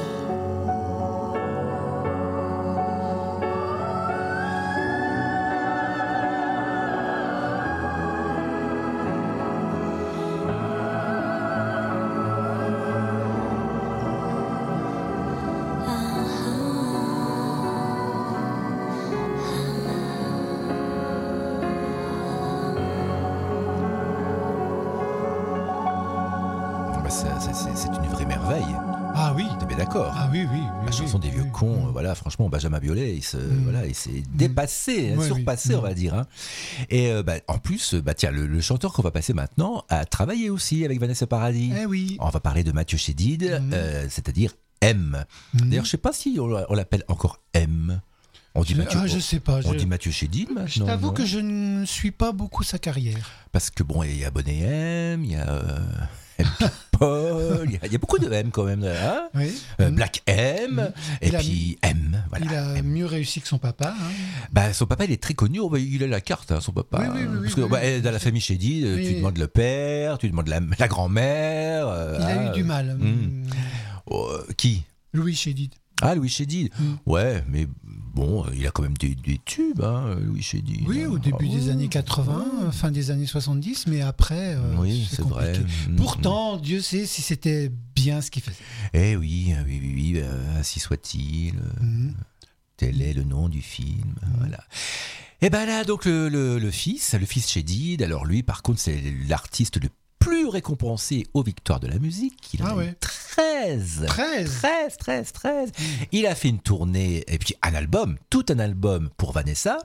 C'est une vraie merveille. Ah oui. T'es bien d'accord? Ah oui. La chanson des vieux cons, voilà, franchement, Benjamin Biolay, il s'est dépassé, surpassé, on va dire. Hein. Et en plus, tiens, le chanteur qu'on va passer maintenant a travaillé aussi avec Vanessa Paradis. Eh oui. On va parler de Mathieu Chédid, c'est-à-dire M. D'ailleurs, je sais pas si on l'appelle encore M. On dit Mathieu, je sais pas. On dit Mathieu Chédid maintenant. Je t'avoue que je ne suis pas beaucoup sa carrière. Parce que bon, il y a Bonnet M, il y a M. Paul, il y a beaucoup de M quand même. Hein, oui. Black M, et puis M. Voilà, il a mieux réussi que son papa. Hein. Son papa, il est très connu. Il a la carte, son papa. Oui, parce que dans la famille Chédid, tu demandes le père, tu demandes la grand-mère. Il a eu du mal. Qui? Louis Chédid. Ah, Louis Chédid. Ouais, mais bon, il a quand même des tubes, hein, Louis Chédid. Oui, au début des années 80, fin des années 70, mais après, oui, c'est compliqué. vrai. Pourtant, Dieu sait si c'était bien ce qu'il faisait. Eh oui, ainsi soit-il. Tel est le nom du film. Voilà. Et ben là, donc le fils Chédid, alors lui, par contre, c'est l'artiste le plus récompensé aux victoires de la musique. Il en a eu 13. Il a fait une tournée et puis tout un album pour Vanessa.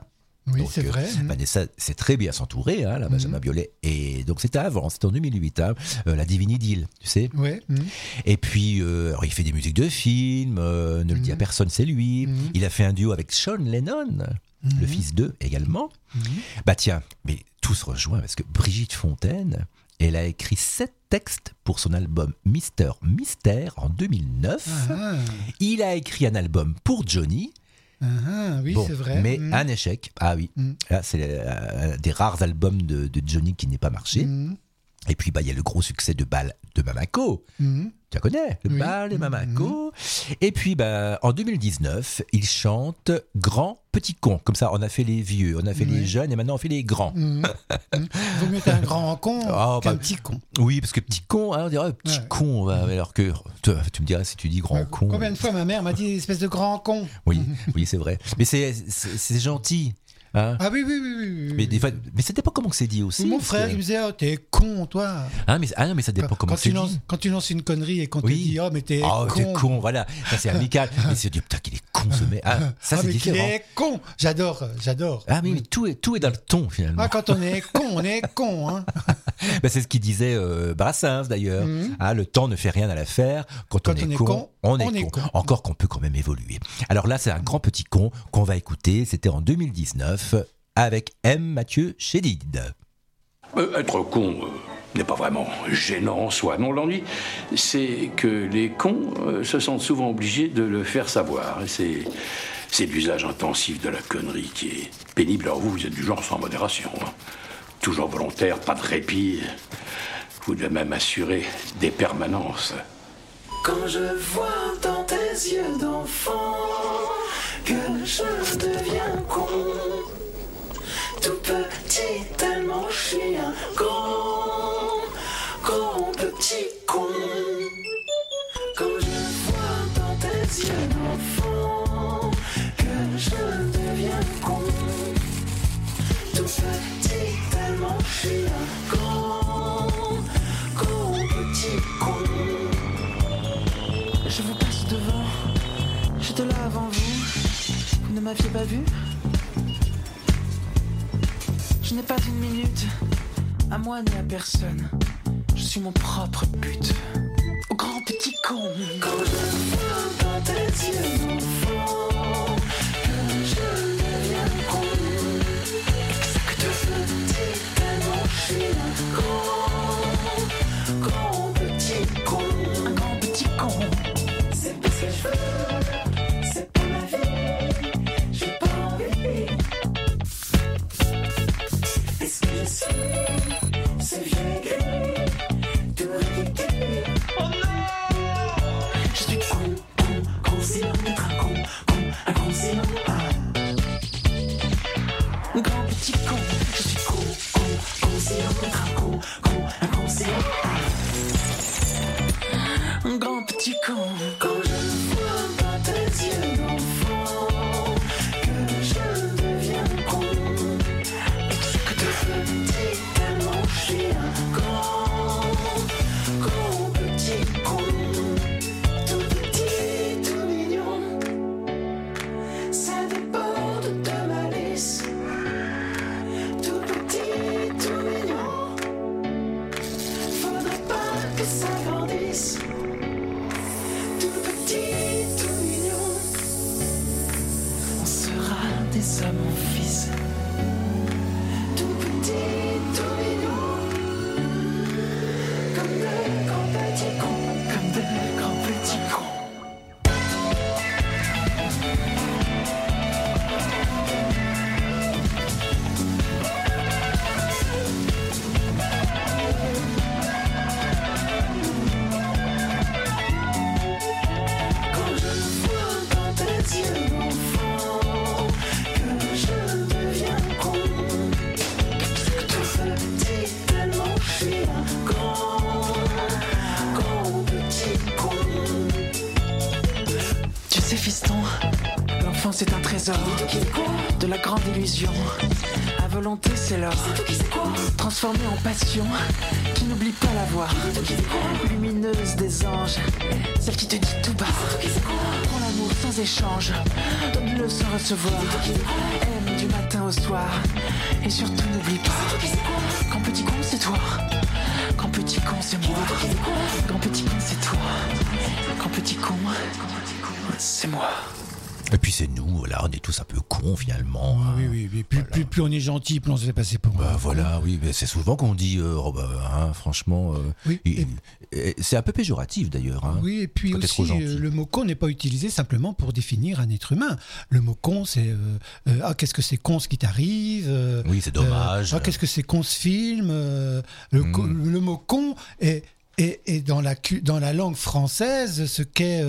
Oui, donc, c'est vrai. Vanessa sait très bien s'entourer, hein, la Benjamin Biolay. Et donc c'était avant, c'était en 2008, hein, la Divine Idylle, tu sais. Ouais. Et puis, alors, il fait des musiques de films, ne le dit à personne, c'est lui. Il a fait un duo avec Sean Lennon, le fils d'eux également. Bah tiens, mais tout se rejoint parce que Brigitte Fontaine, elle a écrit 7 textes pour son album Mister Mystère en 2009. Il a écrit un album pour Johnny. Oui, bon, c'est vrai. Mais un échec. Ah oui, là, c'est des rares albums de Johnny qui n'ait pas marché. Et puis, il y a le gros succès de Bal de Mamako. Tu la connais, le Bal de Mamako. Et puis, en 2019, il chante Grand Petit Con. Comme ça, on a fait les vieux, on a fait les jeunes et maintenant on fait les grands. Vaut mieux un grand con qu'un petit con. Oui, parce que petit con, hein, on dirait petit con. Alors que tu me dirais si tu dis grand con. Combien de fois ma mère m'a dit espèce de grand con. Oui, c'est vrai. Mais c'est gentil. Hein? Ah oui. Mais des fois, mais ça dépend comment que c'est dit aussi. Mon frère, il me disait, t'es con, toi. Non, mais ça dépend comment c'est dit. Quand tu lances une connerie et qu'on te dit, mais t'es con. T'es con, voilà. Ça, c'est amical. Mais c'est dit, putain, qu'il est con, ce mec. Ça, c'est différent. Il est con. J'adore. Ah, mais tout est dans le ton, finalement. Quand on est con, hein. C'est ce qu'il disait Brassens, d'ailleurs. Le temps ne fait rien à l'affaire. Quand on est con, on est con. Encore qu'on peut quand même évoluer. Alors là, c'est un grand petit con qu'on va écouter. C'était en 2019 avec M. Mathieu Chédid. Être con n'est pas vraiment gênant en soi. Non, l'ennui, c'est que les cons se sentent souvent obligés de le faire savoir. Et c'est l'usage intensif de la connerie qui est pénible. Alors vous êtes du genre sans modération. Hein. Toujours volontaire, pas de répit. Vous devez même assurer des permanences. Quand je vois dans tes yeux d'enfant que je deviens con, tout petit tellement je suis un grand petit con. Quand je vois dans tes yeux d'enfant que je deviens con, tout petit tellement je suis un grand petit con. Je vous passe devant, j'étais là avant vous, vous ne m'aviez pas vu. Je n'ai pas une minute, à moi ni à personne, je suis mon propre but. Au grand petit con. Quand je vois dans tes yeux d'enfant que je deviens con, exact petit tellement je suis un grand petit con. Un grand petit con. C'est pas ce que je veux, c'est pas ma vie, j'ai pas envie. Est-ce que je suis ce vieux aigri, tout ridicule? Oh non! Je suis con, conscient d'être un con, inconscient. Un grand petit con, je suis con, conscient d'être un con, inconscient. Un grand petit con. Quand je vois dans tes yeux d'enfant que je deviens con, exact petit tellement je suis un grand petit con. Tout petit, tout mignon, ça déborde de malice. Tout petit, tout mignon, faudrait pas que ça grandisse. Tout petit, tout mignon, on sera des hommes, mon fils. Tout petit, tout mignon, comme de grands petits cons, comme de grands petits cons. Quand je vois dans tes yeux d'enfant que je deviens con, tout petit tellement je suis un grand petit con. Tu sais fiston, l'enfance est un trésor de la grande illusion. À volonté c'est l'or, transformé en passion, qui n'oublie pas la voix lumineuse des anges, celle qui te dit tout bas, prends l'amour sans échange, donne-le sans recevoir, aime du matin au soir. Et surtout n'oublie pas, quand petit con c'est toi, quand petit con c'est moi, quand petit con c'est toi, quand petit con c'est moi. Et puis c'est nous, voilà, on est tous un peu cons finalement. Oui. Plus on est gentil, plus on se fait passer pour. Voilà, oui, mais c'est souvent qu'on dit, franchement, oui, c'est un peu péjoratif d'ailleurs. Hein, oui, et puis aussi, le mot con n'est pas utilisé simplement pour définir un être humain. Le mot con, c'est qu'est-ce que c'est con ce qui t'arrive. Oui, c'est dommage. Qu'est-ce que c'est con ce film. Le mot con est. Et dans la langue française, ce qu'est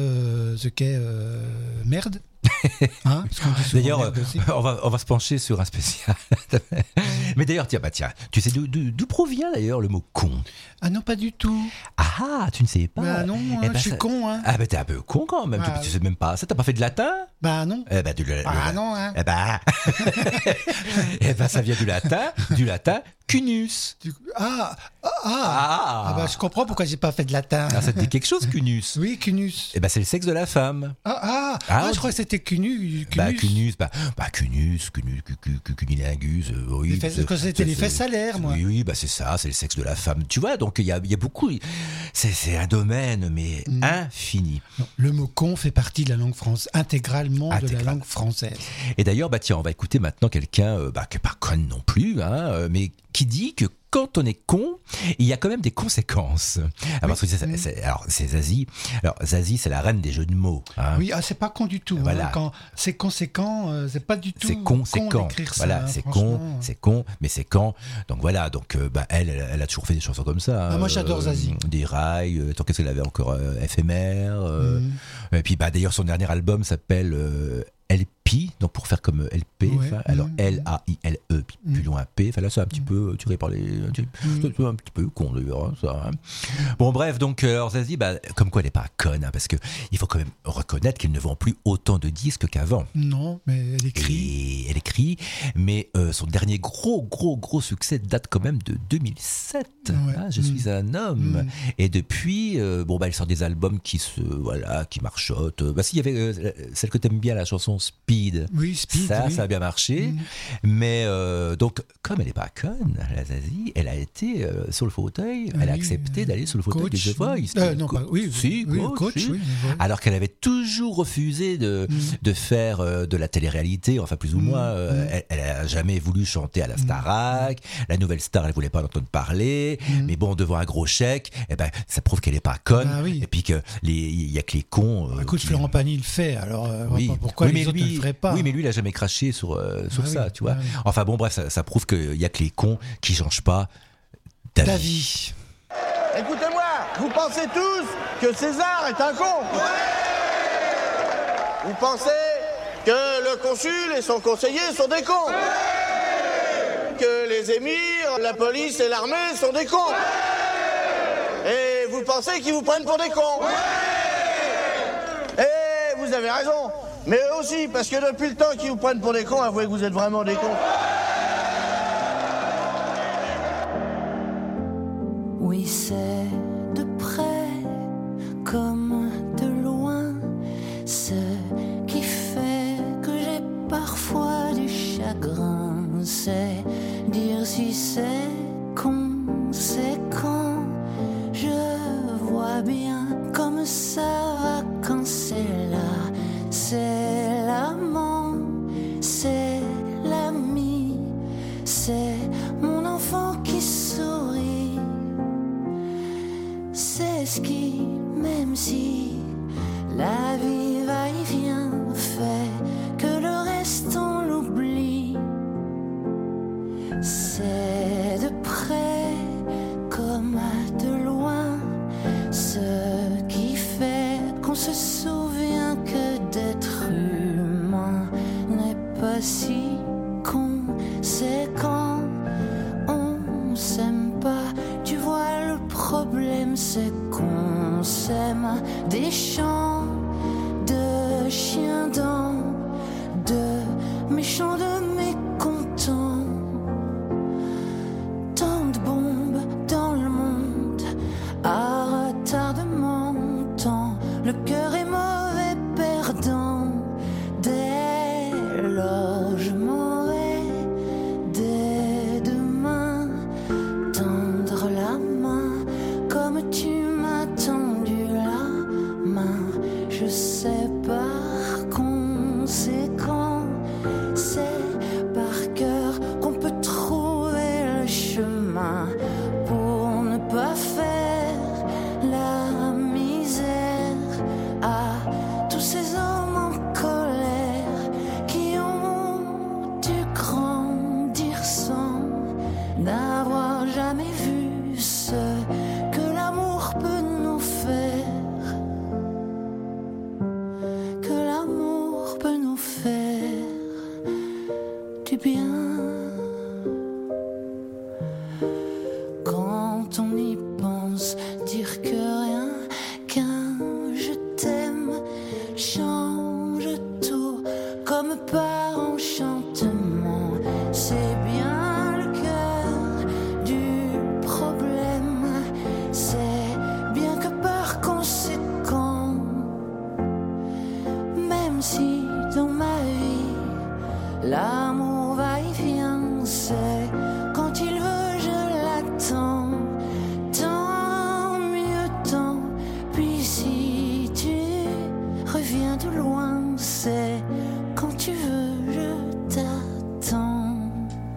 merde. Hein, d'ailleurs, on va se pencher sur un spécial. Mais d'ailleurs, tiens, tu sais d'où provient d'ailleurs le mot con? Ah non, pas du tout. Ah, tu ne sais pas? Bah non, je suis con. Hein. Ah bah t'es un peu con quand même. Tu sais même pas. Ça, t'as pas fait de latin? Bah non. Non. Hein. Ça vient du latin cunus. Je comprends pourquoi j'ai pas fait de latin. Ça te dit quelque chose, cunus? Oui, cunus. C'est le sexe de la femme. Je crois que c'était cunus. Cunilingus. Oui. C'était les fesses salaires, moi. Oui, c'est ça, c'est le sexe de la femme. Tu vois, donc il y a beaucoup. C'est un domaine, mais infini. Non, le mot con fait partie de la langue française, intégralement de la langue française. Et d'ailleurs, on va écouter maintenant quelqu'un qui n'est pas conne non plus, mais qui dit que quand on est con, il y a quand même des conséquences. Parce que c'est Zazie. Alors Zazie, c'est la reine des jeux de mots. Hein. Oui, c'est pas con du tout. Voilà. Hein. Quand c'est conséquent, c'est pas du tout. C'est con, c'est quand. Voilà, c'est con, mais c'est quand. Donc voilà, elle a toujours fait des chansons comme ça. Moi, j'adore Zazie. Des rails. Qu'est-ce qu'elle avait encore? Éphémère. Et puis d'ailleurs, son dernier album s'appelle LP, donc pour faire comme LP, alors L-A-I-L-E, plus loin P, là c'est un petit peu tiré par un petit peu con d'ailleurs, ça. Hein. Bon bref, donc alors Zazie, comme quoi elle n'est pas conne, hein, parce que il faut quand même reconnaître qu'elle ne vend plus autant de disques qu'avant. Non, mais elle écrit. Mais son dernier gros succès date quand même de 2007. Hein, je suis un homme. Et depuis, elle sort des albums qui marchotent. S'il y avait celle que t'aimes bien, la chanson Speed. Oui, Speed. Ça a bien marché. Mais donc, comme elle n'est pas conne, la Zazie, elle a été sur le fauteuil. Elle a accepté d'aller sur le fauteuil des The Voice. Coach. Alors qu'elle avait toujours refusé de faire de la télé-réalité, enfin plus ou moins. Elle a jamais voulu chanter à la Starac. La nouvelle star, elle voulait pas en entendre parler. Mais bon, devant un gros chèque, ça prouve qu'elle n'est pas conne. Et puis qu'il y a que les cons. Écoute, Florent Pagny le fait. Alors pourquoi les autres ne le feraient pas? Oui, mais lui, il a jamais craché sur ça, tu vois. Enfin bon, bref, ça prouve qu'il y a que les cons qui changent pas d'avis. Écoutez-moi, vous pensez tous que César est un con? Vous pensez que le consul et son conseiller sont des cons? Que les émirs, la police et l'armée sont des cons? Et vous pensez qu'ils vous prennent pour des cons? Et vous avez raison. Mais eux aussi, parce que depuis le temps qu'ils vous prennent pour des cons, avouez que vous êtes vraiment des cons. Oui, c'est de près comme de loin, ce qui fait que j'ai parfois du chagrin. C'est dire si c'est conséquent. Je vois bien comme ça va quand c'est là. C'est l'amant, c'est l'ami, c'est mon enfant qui sourit. C'est ce qui, même si la vie va et vient, fait que le reste on l'oublie. C'est de près comme de loin, ce qui fait qu'on se souvient que d'être humain n'est pas si conséquent. On s'aime pas, tu vois, le problème c'est qu'on s'aime. Des chants de chiens dents, de méchants, de mécontents. Tant de bombes dans le monde, à retardement, tant le cœur est mauvais perdant. Dès lors je m'en vais rien pour ne pas faire la misère à tous ces hommes en colère qui ont dû grandir sans n'avoir jamais vu ce que l'amour peut nous faire, que l'amour peut nous faire du bien. Quand on y pense, dire que rien qu'un je t'aime change tout comme par enchantement. C'est bien le cœur du problème, c'est bien que par conséquent, même si dans ma vie l'amour va et vient, c'est quand il veut je l'attends. Tant mieux, tant. Puis si tu reviens de loin, c'est quand tu veux je t'attends.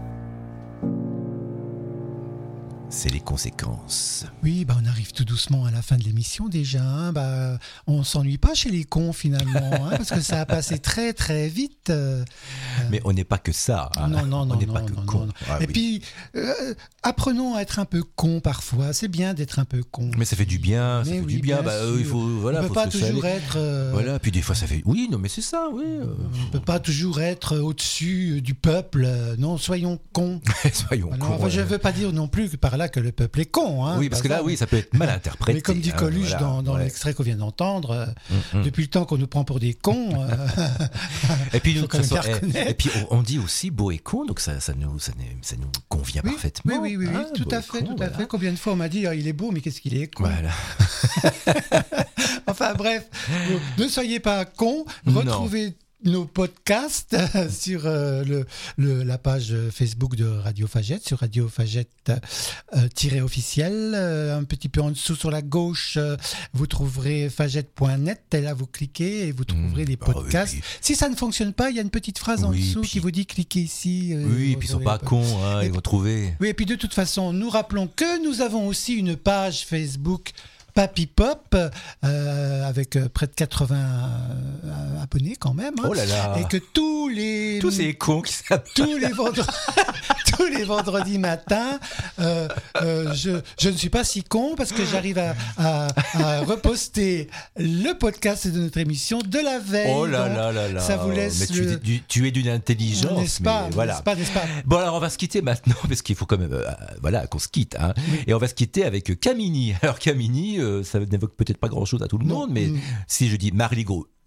C'est les conséquences. Oui, on arrive tout doucement à la fin de l'émission déjà. Hein. On s'ennuie pas chez les cons finalement, hein, parce que ça a passé très très vite. Mais on n'est pas que ça. Hein. Non, on n'est pas que con. Ah, et oui. puis, apprenons à être un peu con parfois. C'est bien d'être un peu con. Mais ça fait du bien, ça fait du bien. Il faut, voilà, on ne peut pas toujours être. Voilà, puis des fois ça fait. Oui, non, mais c'est ça, oui. On ne peut pas toujours être au-dessus du peuple. Non, soyons cons. Soyons cons. Enfin, je ne veux pas dire non plus que par là que le peuple est con. Hein, oui, parce que là, oui, ça peut être mal interprété. Mais comme dit Coluche dans l'extrait qu'on vient d'entendre, depuis le temps qu'on nous prend pour des cons. Et puis, on dit aussi beau et con, donc ça nous convient parfaitement. Oui, tout à fait, tout à fait. Combien de fois on m'a dit il est beau, mais qu'est-ce qu'il est con. Voilà. Enfin bref, ne soyez pas cons, retrouvez nos podcasts sur la page Facebook de Radio Fagette, sur Radio Fagette -officiel. Un petit peu en dessous sur la gauche, vous trouverez fagette.net. Et là, vous cliquez et vous trouverez les podcasts. Oui. Si ça ne fonctionne pas, il y a une petite phrase en dessous qui vous dit cliquez ici. Oui, puis ils sont pas cons, hein, ils vont trouver. Oui, et puis de toute façon, nous rappelons que nous avons aussi une page Facebook Papy Pop, avec près de 80 abonnés quand même. Hein, oh là là. Et que tous ces cons qui tous les vendredis matins, je ne suis pas si con parce que j'arrive à reposter le podcast de notre émission de la veille. Oh là là là là. Ça vous laisse. Mais tu es d'une intelligence. N'est-ce pas, voilà. N'est-ce pas. Bon, alors on va se quitter maintenant parce qu'il faut quand même qu'on se quitte. Hein. Oui. Et on va se quitter avec Camini. Alors Camini, ça n'évoque peut-être pas grand-chose à tout le monde, mais si je dis Marly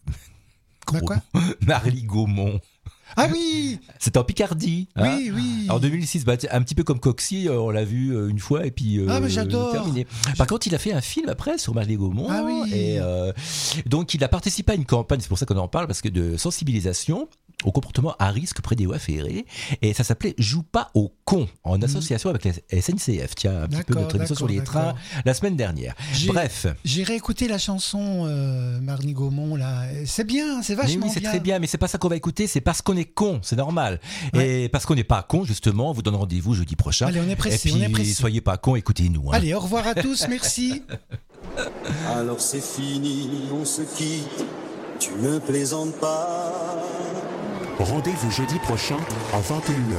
Gaumont. Ah oui. C'était en Picardie. Oui, hein. oui. En 2006, un petit peu comme Coxy, on l'a vu une fois et puis mais j'adore. terminé. Par contre, il a fait un film après sur Marly Gaumont. Ah oui. Et donc, il a participé à une campagne, c'est pour ça qu'on en parle, parce que de sensibilisation au comportement à risque près des voies ferrées, et ça s'appelait Joue pas au con, en association avec la SNCF. Tiens, un petit peu notre émission sur les trains la semaine dernière. Bref. J'ai réécouté la chanson Marly Gaumont, là. C'est bien, c'est vachement bien. Oui, c'est très bien, mais c'est pas ça qu'on va écouter, c'est parce qu'on est con, c'est normal. Ouais. Et parce qu'on n'est pas con, justement, on vous donne rendez-vous jeudi prochain. Allez, on est pressé, et puis, soyez pas cons, écoutez-nous. Hein. Allez, au revoir à tous, merci. Alors c'est fini, on se quitte, tu ne plaisantes pas. Rendez-vous jeudi prochain à 21h.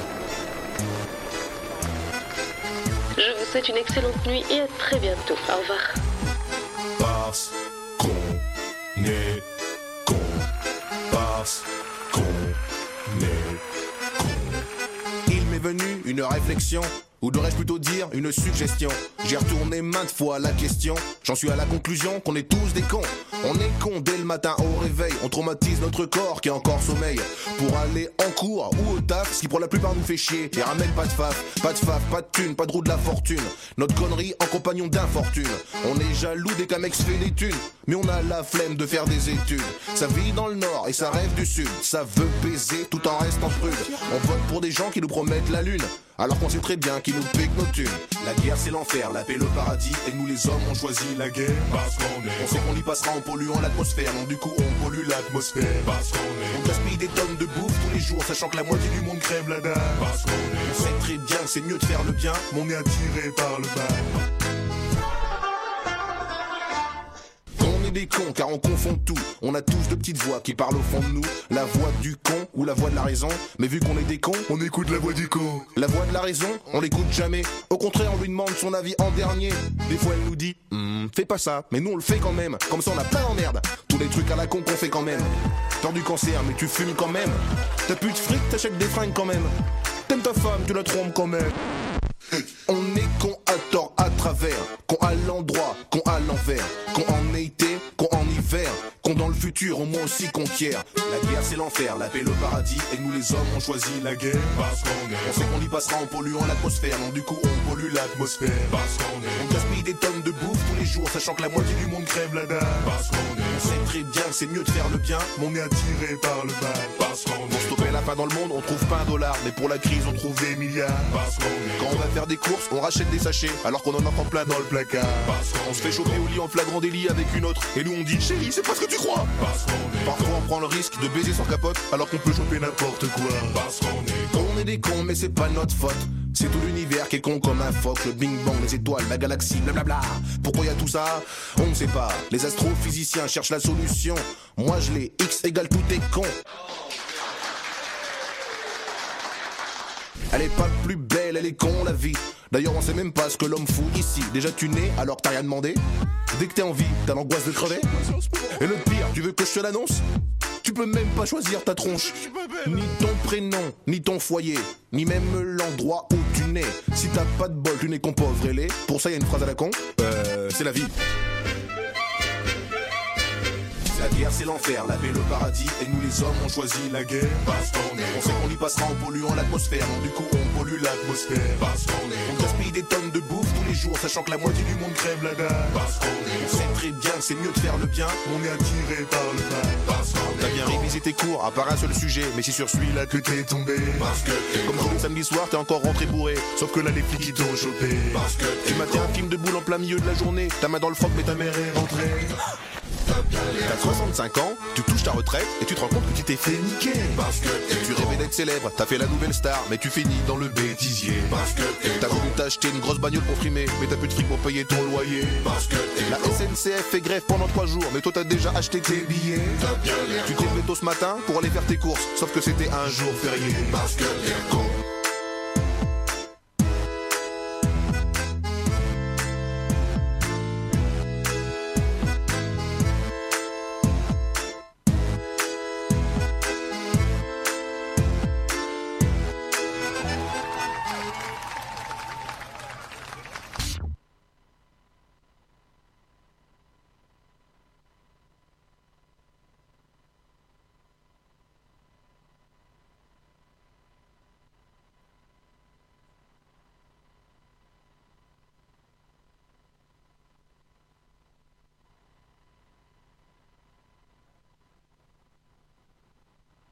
Je vous souhaite une excellente nuit et à très bientôt. Au revoir. Parce qu'on est con. Parce qu'on est con. Il m'est venu une réflexion, ou devrais-je plutôt dire une suggestion. J'ai retourné maintes fois la question, j'en suis à la conclusion qu'on est tous des cons. On est cons dès le matin au réveil, on traumatise notre corps qui est encore sommeil pour aller en cours ou au taf, ce qui pour la plupart nous fait chier. Et ramène pas de faf, pas de thune, pas de roue de la fortune. Notre connerie en compagnon d'infortune. On est jaloux dès qu'un mec se fait des thunes, mais on a la flemme de faire des études. Ça vit dans le nord et ça rêve du sud, ça veut baiser tout en restant prude. On vote pour des gens qui nous promettent la lune, alors qu'on sait très bien qu'ils nous piquent nos thunes. La guerre c'est l'enfer, la paix le paradis. Et nous les hommes on choisit la guerre parce qu'on est. On sait qu'on y passera en polluant l'atmosphère. Donc du coup on pollue l'atmosphère parce qu'on est. On gaspille des tonnes de bouffe tous les jours, sachant que la moitié du monde crève la dalle parce qu'on est. On sait très bien que c'est mieux de faire le bien, mais on est attiré par le mal. Des cons car on confond tout. On a tous de petites voix qui parlent au fond de nous. La voix du con ou la voix de la raison. Mais vu qu'on est des cons, on écoute la voix du con. La voix de la raison, on l'écoute jamais. Au contraire, on lui demande son avis en dernier. Des fois elle nous dit fais pas ça, mais nous on le fait quand même. Comme ça on a plein d'emmerdes. Tous les trucs à la con qu'on fait quand même. Peur du cancer, mais tu fumes quand même. T'as plus de fric, t'achètes des fringues quand même. T'aimes ta femme, tu la trompes quand même. On est con à tort, à travers, con à l'endroit, con à l'envers, con en été, con en hiver, con dans le futur, au moins aussi conquiert. La guerre c'est l'enfer, la paix le paradis, et nous les hommes on choisit la guerre parce qu'on est. On sait qu'on y passera en polluant l'atmosphère, donc du coup on pollue l'atmosphère parce qu'on est. On gaspille des tonnes de bouffe tous les jours, sachant que la moitié du monde crève la dalle parce qu'on est. On sait très bien que c'est mieux de faire le bien, mais on est attiré par le mal parce qu'on est. Pour stopper la faim dans le monde, on trouve pas $1, mais pour la crise on trouve des milliards parce qu'on est. Quand on va faire des courses, on rachète des sachets alors qu'on en a plein dans le placard. On se fait choper au lit en flagrant délit avec une autre et nous on dit chérie c'est pas ce que tu crois. Parfois on prend le risque de baiser sans capote alors qu'on peut choper n'importe quoi. On est des cons mais c'est pas notre faute. C'est tout l'univers qui est con comme un phoque. Le bing bang, les étoiles, la galaxie, blablabla. Pourquoi y a tout ça? On ne sait pas. Les astrophysiciens cherchent la solution. Moi je l'ai, X égale tout est con. Elle est pas plus belle, elle est con la vie. D'ailleurs on sait même pas ce que l'homme fout ici. Déjà tu nais alors que t'as rien demandé. Dès que t'es en vie, t'as l'angoisse de crever. Et le pire, tu veux que je te l'annonce? Tu peux même pas choisir ta tronche. Ni ton prénom, ni ton foyer, ni même l'endroit où tu nais. Si t'as pas de bol, tu n'es qu'un pauvre ailé. Pour ça y a une phrase à la con, c'est la vie. La guerre c'est l'enfer, la paix le paradis. Et nous les hommes on choisit la guerre parce qu'on est. On sait qu'on y passera en polluant l'atmosphère, donc du coup on pollue l'atmosphère parce qu'on est. On gaspille des tonnes de bouffe tous les jours, sachant que la moitié du monde crève la dalle parce qu'on est. On sait très bien que c'est mieux de faire le bien, on est attiré par le mal parce qu'on est. T'as bien révisé tes cours, à part un seul sujet, mais c'est sur celui-là que t'es tombé parce que t'es comme tous les samedis soirs, t'es encore rentré bourré. Sauf que là les flics ils t'ont chopé parce que tu matais un film de boule en plein milieu de la journée. Ta main dans le froc mais ta mère est rentrée. T'as 65 ans, tu touches ta retraite et tu te rends compte que tu t'es fait niquer. Parce que tu rêvais d'être célèbre, t'as fait la nouvelle star, mais tu finis dans le bêtisier. Parce que t'as voulu t'acheter une grosse bagnole pour frimer, mais t'as plus de fric pour payer ton loyer. Parce que la SNCF fait grève pendant 3 jours, mais toi t'as déjà acheté tes billets. Tu t'es levé tôt ce matin pour aller faire tes courses, sauf que c'était un jour férié. Parce que t'es con.